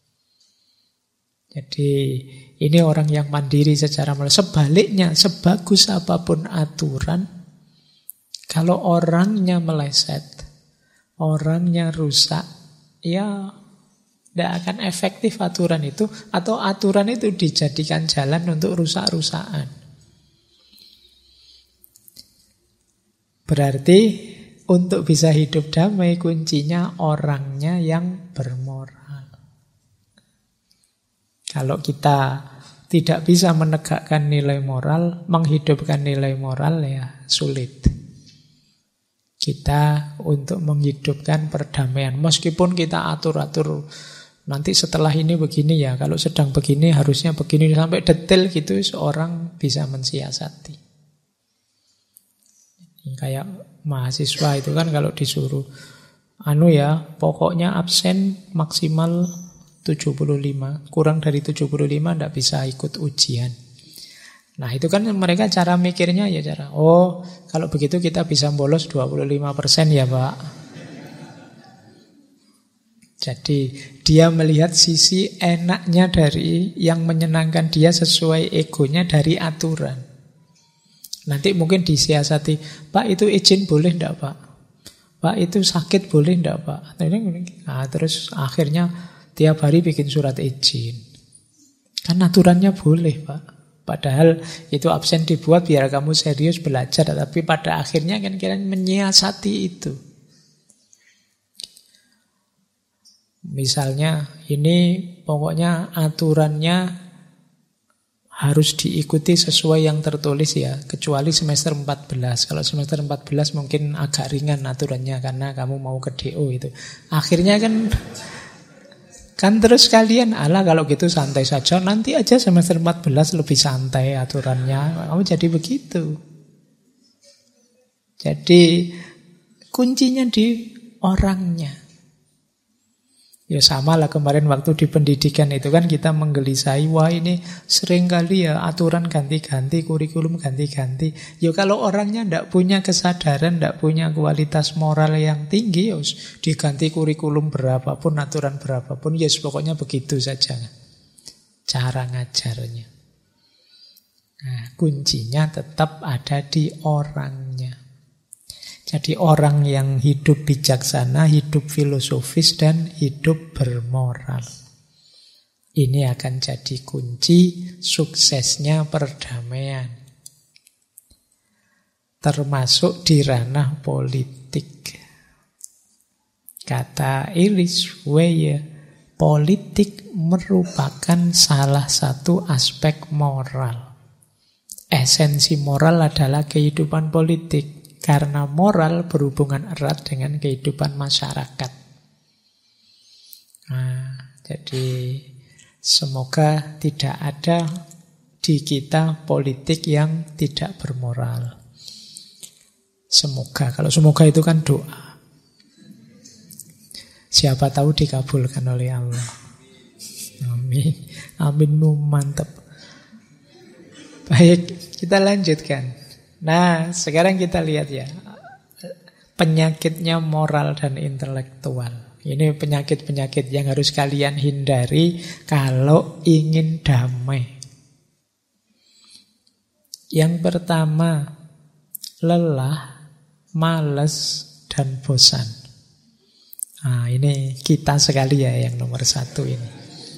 Jadi ini orang yang mandiri secara moral. Sebaliknya, sebagus apapun aturan, kalau orangnya meleset, orangnya rusak, ya tidak akan efektif aturan itu, atau aturan itu dijadikan jalan untuk rusak-rusakan. Berarti untuk bisa hidup damai kuncinya orangnya yang bermoral. Kalau kita tidak bisa menegakkan nilai moral, menghidupkan nilai moral, ya sulit. Kita untuk menghidupkan perdamaian, meskipun kita atur-atur, nanti setelah ini begini ya, kalau sedang begini harusnya begini, sampai detail gitu, seorang bisa mensiasati. Kayak mahasiswa itu kan kalau disuruh pokoknya absen maksimal 75, kurang dari 75 tidak bisa ikut ujian. Nah itu kan mereka cara mikirnya ya kalau begitu kita bisa bolos 25% ya Pak. Jadi dia melihat sisi enaknya dari yang menyenangkan dia sesuai egonya dari aturan. Nanti mungkin disiasati, Pak itu izin boleh enggak Pak? Pak itu sakit boleh enggak Pak? Nah, terus akhirnya tiap hari bikin surat izin. Kan aturannya boleh Pak. Padahal itu absen dibuat biar kamu serius belajar. Tapi pada akhirnya kan kalian menyiasati itu. Misalnya ini pokoknya aturannya harus diikuti sesuai yang tertulis ya, kecuali semester 14. Kalau semester 14 mungkin agak ringan aturannya karena kamu mau ke DO itu. Akhirnya kan terus kalian, kalau gitu santai saja, nanti aja semester 14 lebih santai aturannya. Kamu jadi begitu. Jadi kuncinya di orangnya. Ya sama lah kemarin waktu di pendidikan itu kan kita menggelisai, wah ini sering kali ya aturan ganti-ganti, kurikulum ganti-ganti. Ya kalau orangnya tidak punya kesadaran, tidak punya kualitas moral yang tinggi, ya diganti kurikulum berapapun, aturan berapapun, ya pokoknya begitu saja cara ngajarnya. Nah, kuncinya tetap ada di orangnya. Jadi orang yang hidup bijaksana, hidup filosofis, dan hidup bermoral. Ini akan jadi kunci suksesnya perdamaian. Termasuk di ranah politik. Kata Iris Weyer, politik merupakan salah satu aspek moral. Esensi moral adalah kehidupan politik. Karena moral berhubungan erat dengan kehidupan masyarakat. Nah, jadi Semoga tidak ada di kita politik yang tidak bermoral. Semoga, kalau semoga itu kan doa. Siapa tahu dikabulkan oleh Allah. Amin. Amin, mantap. Baik, kita lanjutkan. Nah, sekarang kita lihat ya. Penyakitnya moral dan intelektual. Ini penyakit-penyakit yang harus kalian hindari kalau ingin damai. Yang pertama, lelah, malas, dan bosan. Nah, ini kita sekali ya yang nomor satu ini.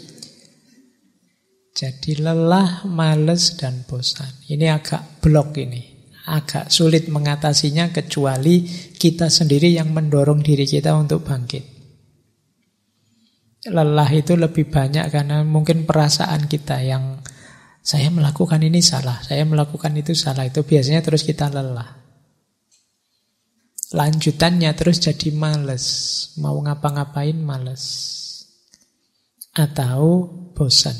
Jadi lelah, malas, dan bosan. Ini agak blok ini. Agak sulit mengatasinya kecuali kita sendiri yang mendorong diri kita untuk bangkit. Lelah itu lebih banyak karena mungkin perasaan kita yang saya melakukan ini salah, saya melakukan itu salah. Itu biasanya terus kita lelah. Lanjutannya terus jadi males. Mau ngapa-ngapain males. Atau bosan.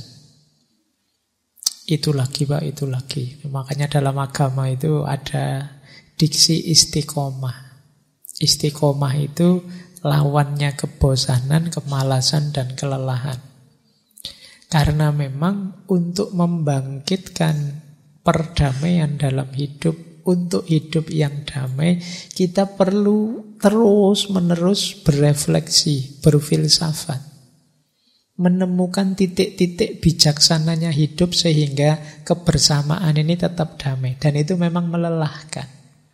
Itu lagi Pak, itu lagi. Makanya dalam agama itu ada diksi istiqomah. Istiqomah itu lawannya kebosanan, kemalasan, dan kelelahan. Karena memang untuk membangkitkan perdamaian dalam hidup, untuk hidup yang damai, kita perlu terus-menerus berefleksi, berfilsafat. Menemukan titik-titik bijaksananya hidup sehingga kebersamaan ini tetap damai. Dan itu memang melelahkan.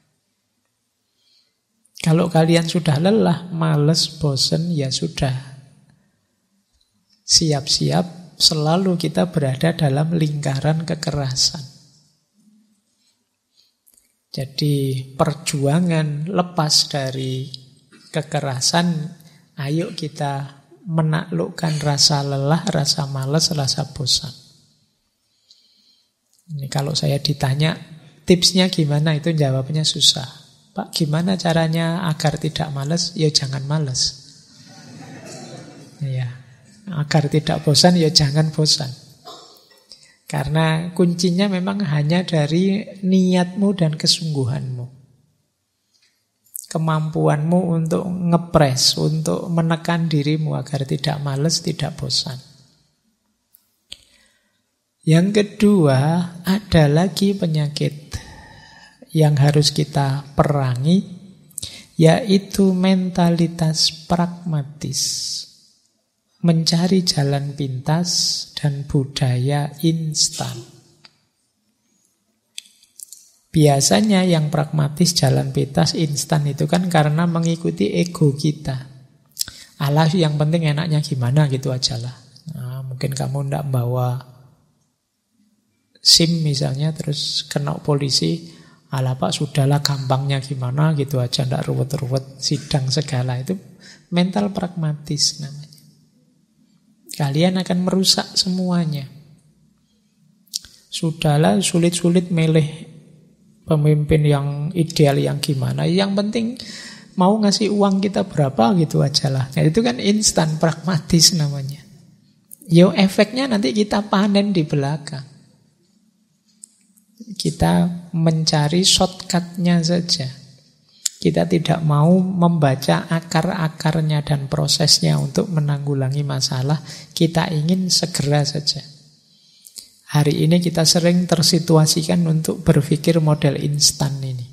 Kalau kalian sudah lelah, malas, bosan, ya sudah. Siap-siap selalu kita berada dalam lingkaran kekerasan. Jadi perjuangan lepas dari kekerasan, ayo kita menaklukkan rasa lelah, rasa malas, rasa bosan. Ini kalau saya ditanya tipsnya gimana, itu jawabnya susah. Pak, gimana caranya agar tidak malas? Ya jangan malas. Ya, agar tidak bosan, ya jangan bosan. Karena kuncinya memang hanya dari niatmu dan kesungguhanmu. Kemampuanmu untuk ngepres, untuk menekan dirimu agar tidak malas, tidak bosan. Yang kedua, ada lagi penyakit yang harus kita perangi, yaitu mentalitas pragmatis, mencari jalan pintas, dan budaya instan. Biasanya yang pragmatis, jalan pintas, instan itu kan karena mengikuti ego kita. Alah, yang penting enaknya gimana gitu aja lah. Nah, mungkin kamu ndak bawa SIM misalnya, terus kena polisi. Alah Pak, sudahlah gampangnya gimana gitu aja, ndak ruwet-ruwet sidang segala. Itu mental pragmatis namanya. Kalian akan merusak semuanya. Sudahlah, sulit-sulit milih pemimpin yang ideal yang gimana. Yang penting mau ngasih uang kita berapa gitu aja lah. Nah, itu kan instan pragmatis namanya. Yo, efeknya nanti kita panen di belakang. Kita mencari shortcut-nya saja. Kita tidak mau membaca akar-akarnya dan prosesnya untuk menanggulangi masalah. Kita ingin segera saja. Hari ini kita sering tersituasikan untuk berpikir model instan ini.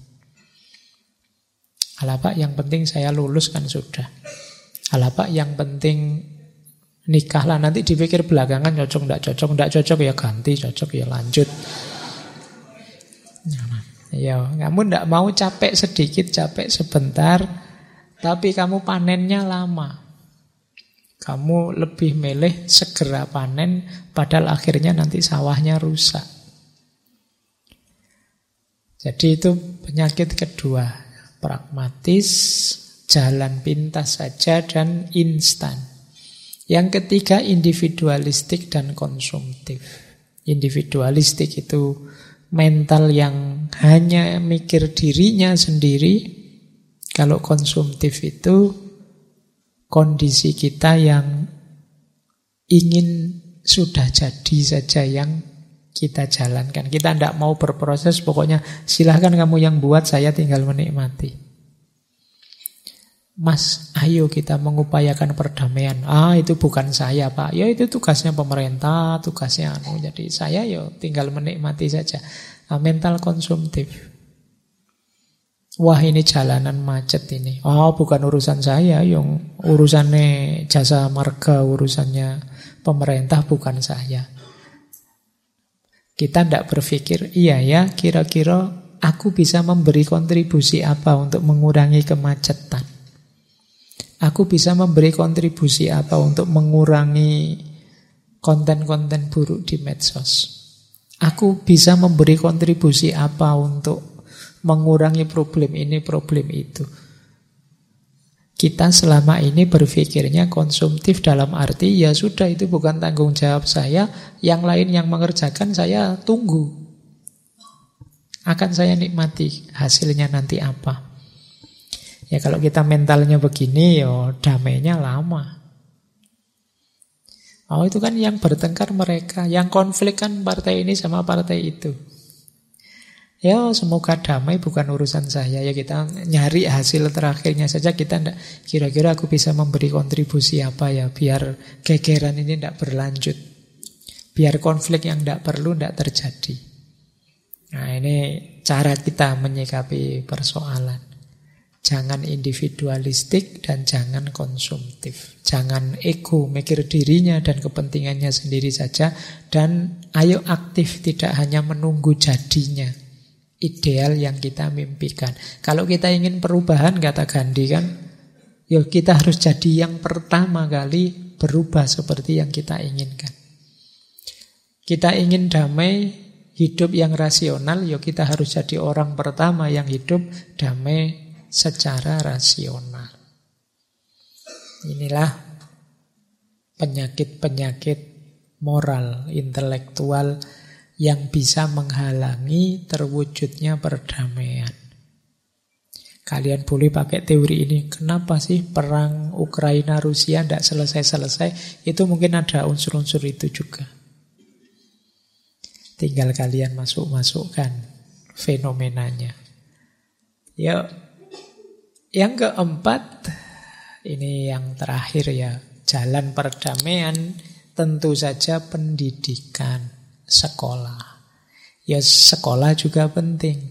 Alah Pak, yang penting saya lulus kan sudah. Alah Pak, yang penting nikah lah. Nanti dipikir belakangan cocok, ndak cocok ya ganti, cocok ya lanjut. Ya, kamu ndak mau capek sedikit, capek sebentar, tapi kamu panennya lama. Kamu lebih milih segera panen, padahal akhirnya nanti sawahnya rusak. Jadi itu penyakit kedua, pragmatis, jalan pintas saja, dan instan. Yang ketiga, individualistik dan konsumtif. Individualistik itu mental yang hanya mikir dirinya sendiri. Kalau konsumtif itu kondisi kita yang ingin sudah jadi saja yang kita jalankan. Kita tidak mau berproses, pokoknya silahkan kamu yang buat, saya tinggal menikmati. Mas, ayo kita mengupayakan perdamaian. Itu bukan saya, Pak. Ya itu tugasnya pemerintah, tugasnya Jadi saya tinggal menikmati saja. Mental konsumtif. Wah, ini jalanan macet ini. Bukan urusan saya, yang urusannya jasa marga, urusannya pemerintah, bukan saya. Kita tidak berpikir, kira-kira aku bisa memberi kontribusi apa untuk mengurangi kemacetan. Aku bisa memberi kontribusi apa untuk mengurangi konten-konten buruk di medsos. Aku bisa memberi kontribusi apa untuk mengurangi problem ini, problem itu. Kita selama ini berpikirnya konsumtif dalam arti, ya sudah itu bukan tanggung jawab saya, yang lain yang mengerjakan saya tunggu. Akan saya nikmati hasilnya nanti apa. Ya kalau kita mentalnya begini, damainya lama. Itu kan yang bertengkar mereka, yang konflik kan partai ini sama partai itu. Ya semoga damai, bukan urusan saya. Ya kita nyari hasil terakhirnya saja. Kita enggak, kira-kira aku bisa memberi kontribusi apa ya, biar gegeran ini tidak berlanjut, biar konflik yang tidak perlu tidak terjadi. Nah ini cara kita menyikapi persoalan. Jangan individualistik dan jangan konsumtif. Jangan ego, mikir dirinya dan kepentingannya sendiri saja. Dan ayo aktif, tidak hanya menunggu jadinya ideal yang kita mimpikan. Kalau kita ingin perubahan, kata Gandhi kan, kita harus jadi yang pertama kali berubah seperti yang kita inginkan. Kita ingin damai, hidup yang rasional, kita harus jadi orang pertama yang hidup damai secara rasional. Inilah penyakit-penyakit moral, intelektual yang bisa menghalangi terwujudnya perdamaian. Kalian boleh pakai teori ini. Kenapa sih perang Ukraina-Rusia tidak selesai-selesai? Itu mungkin ada unsur-unsur itu juga. Tinggal kalian masuk-masukkan fenomenanya. Yang keempat, ini yang terakhir ya, jalan perdamaian tentu saja pendidikan, sekolah. Sekolah juga penting.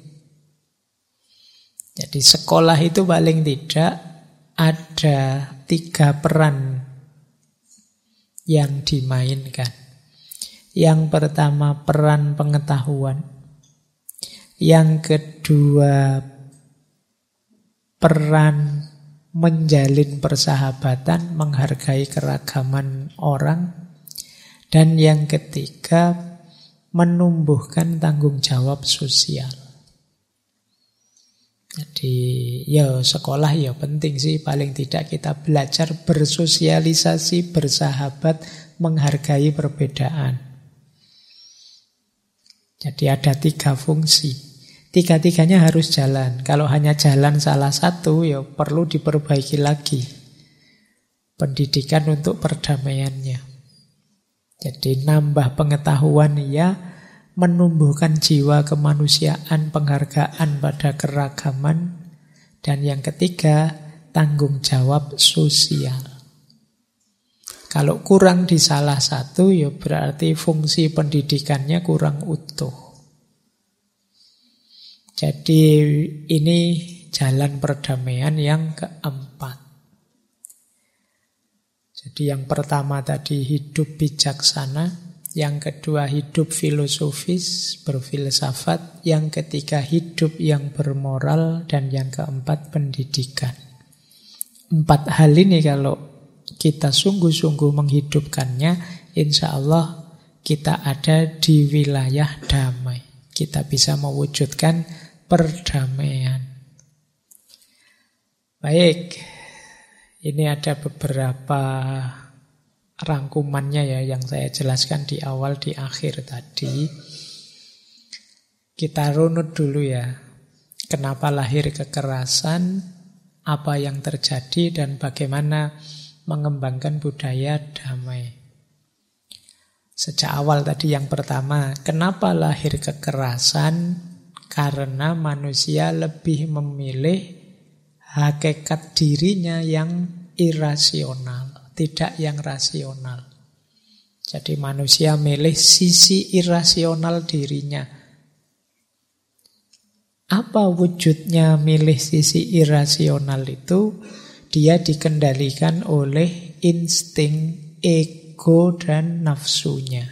Jadi sekolah itu paling tidak ada 3 peran yang dimainkan. Yang pertama peran pengetahuan. Yang kedua peran menjalin persahabatan, menghargai keragaman orang. Dan yang ketiga, menumbuhkan tanggung jawab sosial. Jadi sekolah penting sih, paling tidak kita belajar bersosialisasi, bersahabat, menghargai perbedaan. Jadi ada 3 fungsi. 3-tiganya harus jalan. Kalau hanya jalan salah satu, perlu diperbaiki lagi pendidikan untuk perdamaiannya. Jadi nambah pengetahuan menumbuhkan jiwa kemanusiaan, penghargaan pada keragaman. Dan yang ketiga, tanggung jawab sosial. Kalau kurang di salah satu, berarti fungsi pendidikannya kurang utuh. Jadi ini jalan perdamaian yang keempat. Jadi yang pertama tadi hidup bijaksana, yang kedua hidup filosofis, berfilsafat, yang ketiga hidup yang bermoral, dan yang keempat pendidikan. 4 hal ini kalau kita sungguh-sungguh menghidupkannya, insya Allah kita ada di wilayah damai. Kita bisa mewujudkan perdamaian. Baik, ini ada beberapa rangkumannya yang saya jelaskan di awal, di akhir tadi. Kita runut dulu ya. Kenapa lahir kekerasan, apa yang terjadi, dan bagaimana mengembangkan budaya damai. Sejak awal tadi yang pertama, kenapa lahir kekerasan? Karena manusia lebih memilih hakikat dirinya yang irasional, tidak yang rasional. Jadi manusia milih sisi irasional dirinya. Apa wujudnya milih sisi irasional itu? Dia dikendalikan oleh insting, ego, dan nafsunya.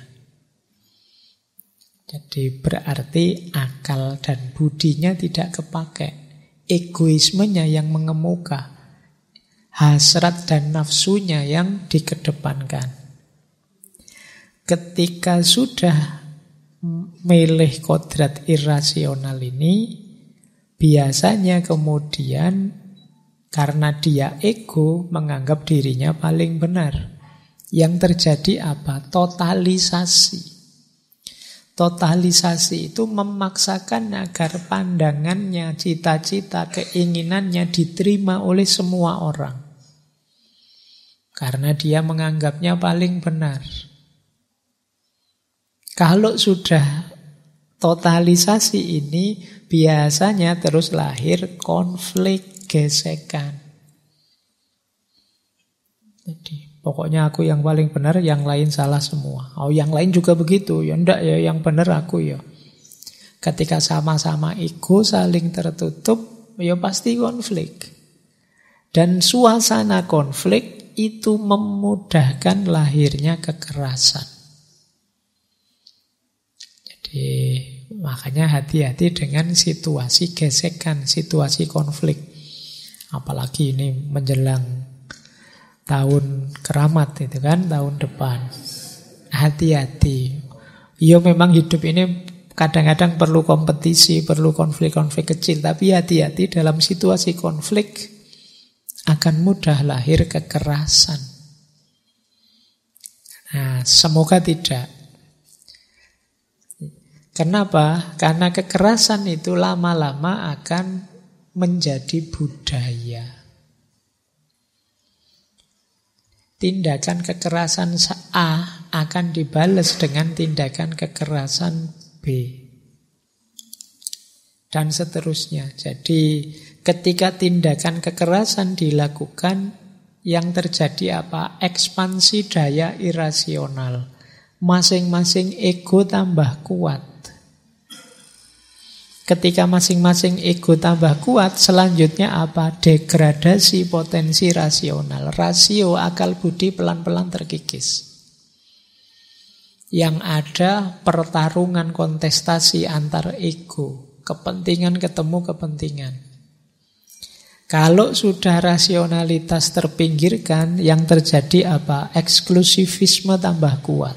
Jadi berarti akal dan budinya tidak kepakai. Egoismenya yang mengemuka. Hasrat dan nafsunya yang dikedepankan. Ketika sudah milih kodrat irasional ini, biasanya kemudian karena dia ego menganggap dirinya paling benar. Yang terjadi apa? Totalisasi. Totalisasi itu memaksakan agar pandangannya, cita-cita, keinginannya diterima oleh semua orang. Karena dia menganggapnya paling benar. Kalau sudah totalisasi ini, biasanya terus lahir konflik, gesekan. Jadi pokoknya aku yang paling benar, yang lain salah semua. Oh, yang lain juga begitu. Ya enggak ya, yang benar aku ya. Ketika sama-sama ego saling tertutup, ya pasti konflik. Dan suasana konflik itu memudahkan lahirnya kekerasan. Makanya hati-hati dengan situasi gesekan, situasi konflik. Apalagi ini menjelang tahun keramat itu kan, tahun depan. Hati-hati. Ya memang hidup ini kadang-kadang perlu kompetisi, perlu konflik-konflik kecil. Tapi hati-hati dalam situasi konflik akan mudah lahir kekerasan. Nah, semoga tidak. Kenapa? Karena kekerasan itu lama-lama akan menjadi budaya. Tindakan kekerasan A akan dibalas dengan tindakan kekerasan B. Dan seterusnya. Jadi ketika tindakan kekerasan dilakukan, yang terjadi apa? Ekspansi daya irasional. Masing-masing ego tambah kuat. Ketika masing-masing ego tambah kuat, selanjutnya apa? Degradasi potensi rasional. Rasio akal budi pelan-pelan terkikis. Yang ada pertarungan kontestasi antar ego. Kepentingan ketemu kepentingan. Kalau sudah rasionalitas terpinggirkan, yang terjadi apa? Eksklusivisme tambah kuat.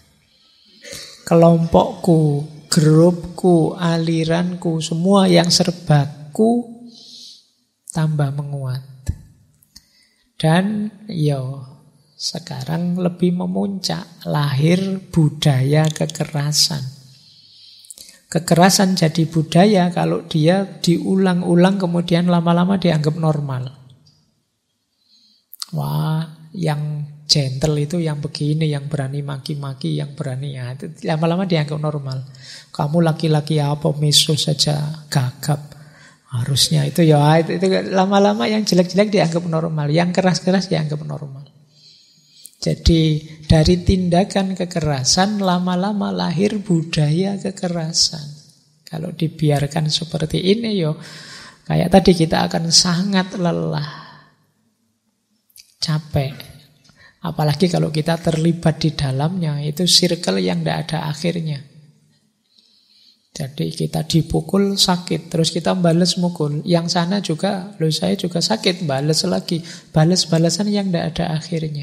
Kelompokku, grupku, aliranku, semua yang serbaku tambah menguat. Dan sekarang lebih memuncak, lahir budaya kekerasan. Kekerasan jadi budaya kalau dia diulang-ulang kemudian lama-lama dianggap normal. Wah, yang gentle itu yang begini, yang berani maki-maki, yang berani itu lama-lama dianggap normal. Kamu laki-laki apa, meso saja gagap. Harusnya itu itu lama-lama yang jelek-jelek dianggap normal, yang keras-keras dianggap normal. Jadi dari tindakan kekerasan lama-lama lahir budaya kekerasan. Kalau dibiarkan seperti ini kayak tadi kita akan sangat lelah, capek. Apalagi kalau kita terlibat di dalamnya, itu circle yang tidak ada akhirnya. Jadi kita dipukul sakit, terus kita balas mukul. Yang sana juga, saya juga sakit, balas lagi. Balas-balasan yang tidak ada akhirnya.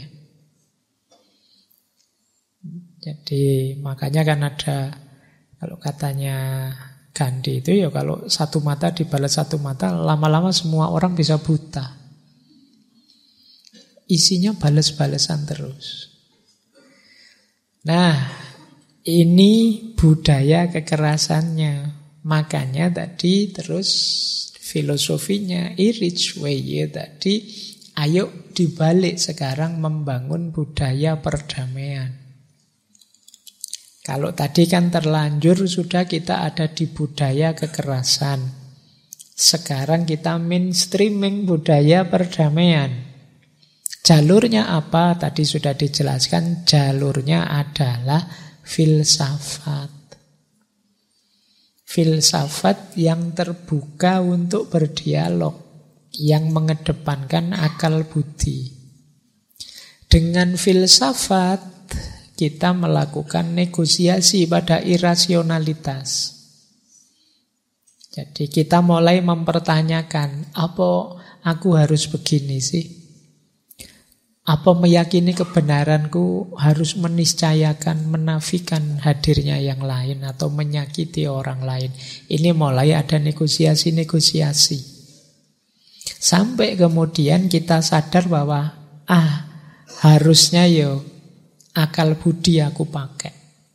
Jadi makanya kan ada, kalau katanya Gandhi itu kalau satu mata dibalas satu mata, lama-lama semua orang bisa buta. Isinya balas-balasan terus. Nah, ini budaya kekerasannya. Makanya tadi terus filosofinya Erich Weye tadi, ayo dibalik sekarang membangun budaya perdamaian. Kalau tadi kan terlanjur sudah kita ada di budaya kekerasan. Sekarang kita mainstreaming budaya perdamaian. Jalurnya apa? Tadi sudah dijelaskan, jalurnya adalah filsafat. Filsafat yang terbuka untuk berdialog, yang mengedepankan akal budi. Dengan filsafat kita melakukan negosiasi pada irasionalitas. Jadi kita mulai mempertanyakan, apa aku harus begini sih? Apa meyakini kebenaranku harus meniscayakan, menafikan hadirnya yang lain atau menyakiti orang lain? Ini mulai ada negosiasi-negosiasi. Sampai kemudian kita sadar bahwa harusnya akal budi aku pakai.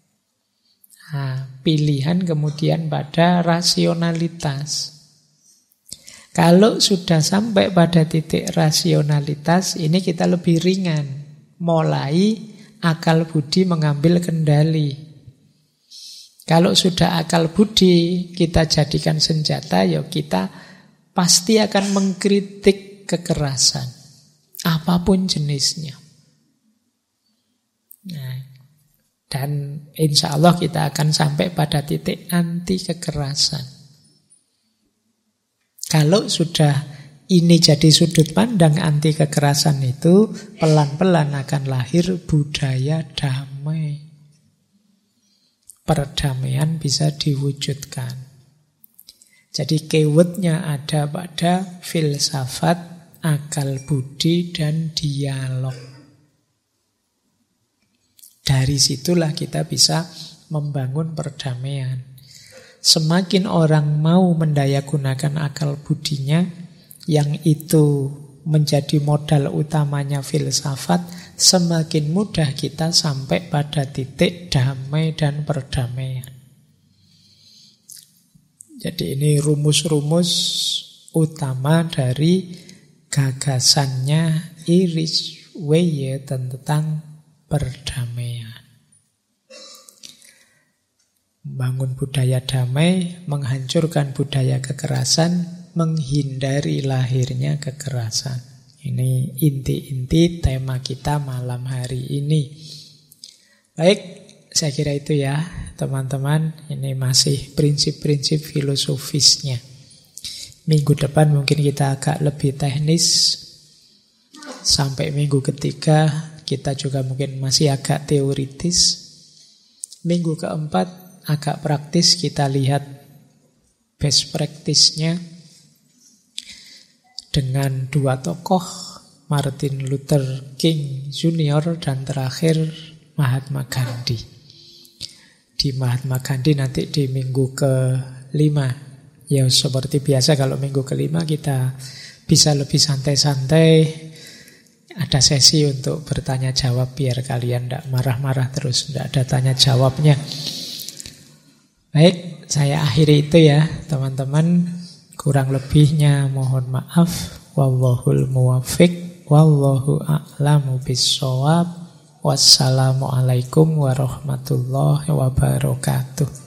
Pilihan kemudian pada rasionalitas. Kalau sudah sampai pada titik rasionalitas, ini kita lebih ringan. Mulai akal budi mengambil kendali. Kalau sudah akal budi kita jadikan senjata, kita pasti akan mengkritik kekerasan. Apapun jenisnya. Dan insya Allah kita akan sampai pada titik anti kekerasan. Kalau sudah ini jadi sudut pandang anti kekerasan itu, pelan-pelan akan lahir budaya damai. Perdamaian bisa diwujudkan. Jadi keywordnya ada pada filsafat, akal budi, dan dialog. Dari situlah kita bisa membangun perdamaian. Semakin orang mau mendayagunakan akal budinya, yang itu menjadi modal utamanya filsafat, semakin mudah kita sampai pada titik damai dan perdamaian. Jadi ini rumus-rumus utama dari gagasannya Iris Weye tentang perdamaian. Membangun budaya damai, menghancurkan budaya kekerasan, menghindari lahirnya kekerasan. Ini inti-inti tema kita malam hari ini. Baik, saya kira itu ya teman-teman. Ini masih prinsip-prinsip filosofisnya. Minggu depan mungkin kita agak lebih teknis. Sampai minggu ketiga kita juga mungkin masih agak teoritis. Minggu keempat agak praktis, kita lihat best practice-nya dengan dua tokoh, Martin Luther King Jr. dan terakhir Mahatma Gandhi. Di Mahatma Gandhi nanti di minggu ke-5. Ya seperti biasa kalau minggu ke-5 kita bisa lebih santai-santai. Ada sesi untuk bertanya jawab biar kalian tidak marah-marah terus, tidak ada tanya jawabnya. Baik, saya akhiri itu ya teman-teman. Kurang lebihnya mohon maaf. Wallahul muwaffiq, wallahu a'lamu bissawab. Wassalamualaikum warahmatullahi wabarakatuh.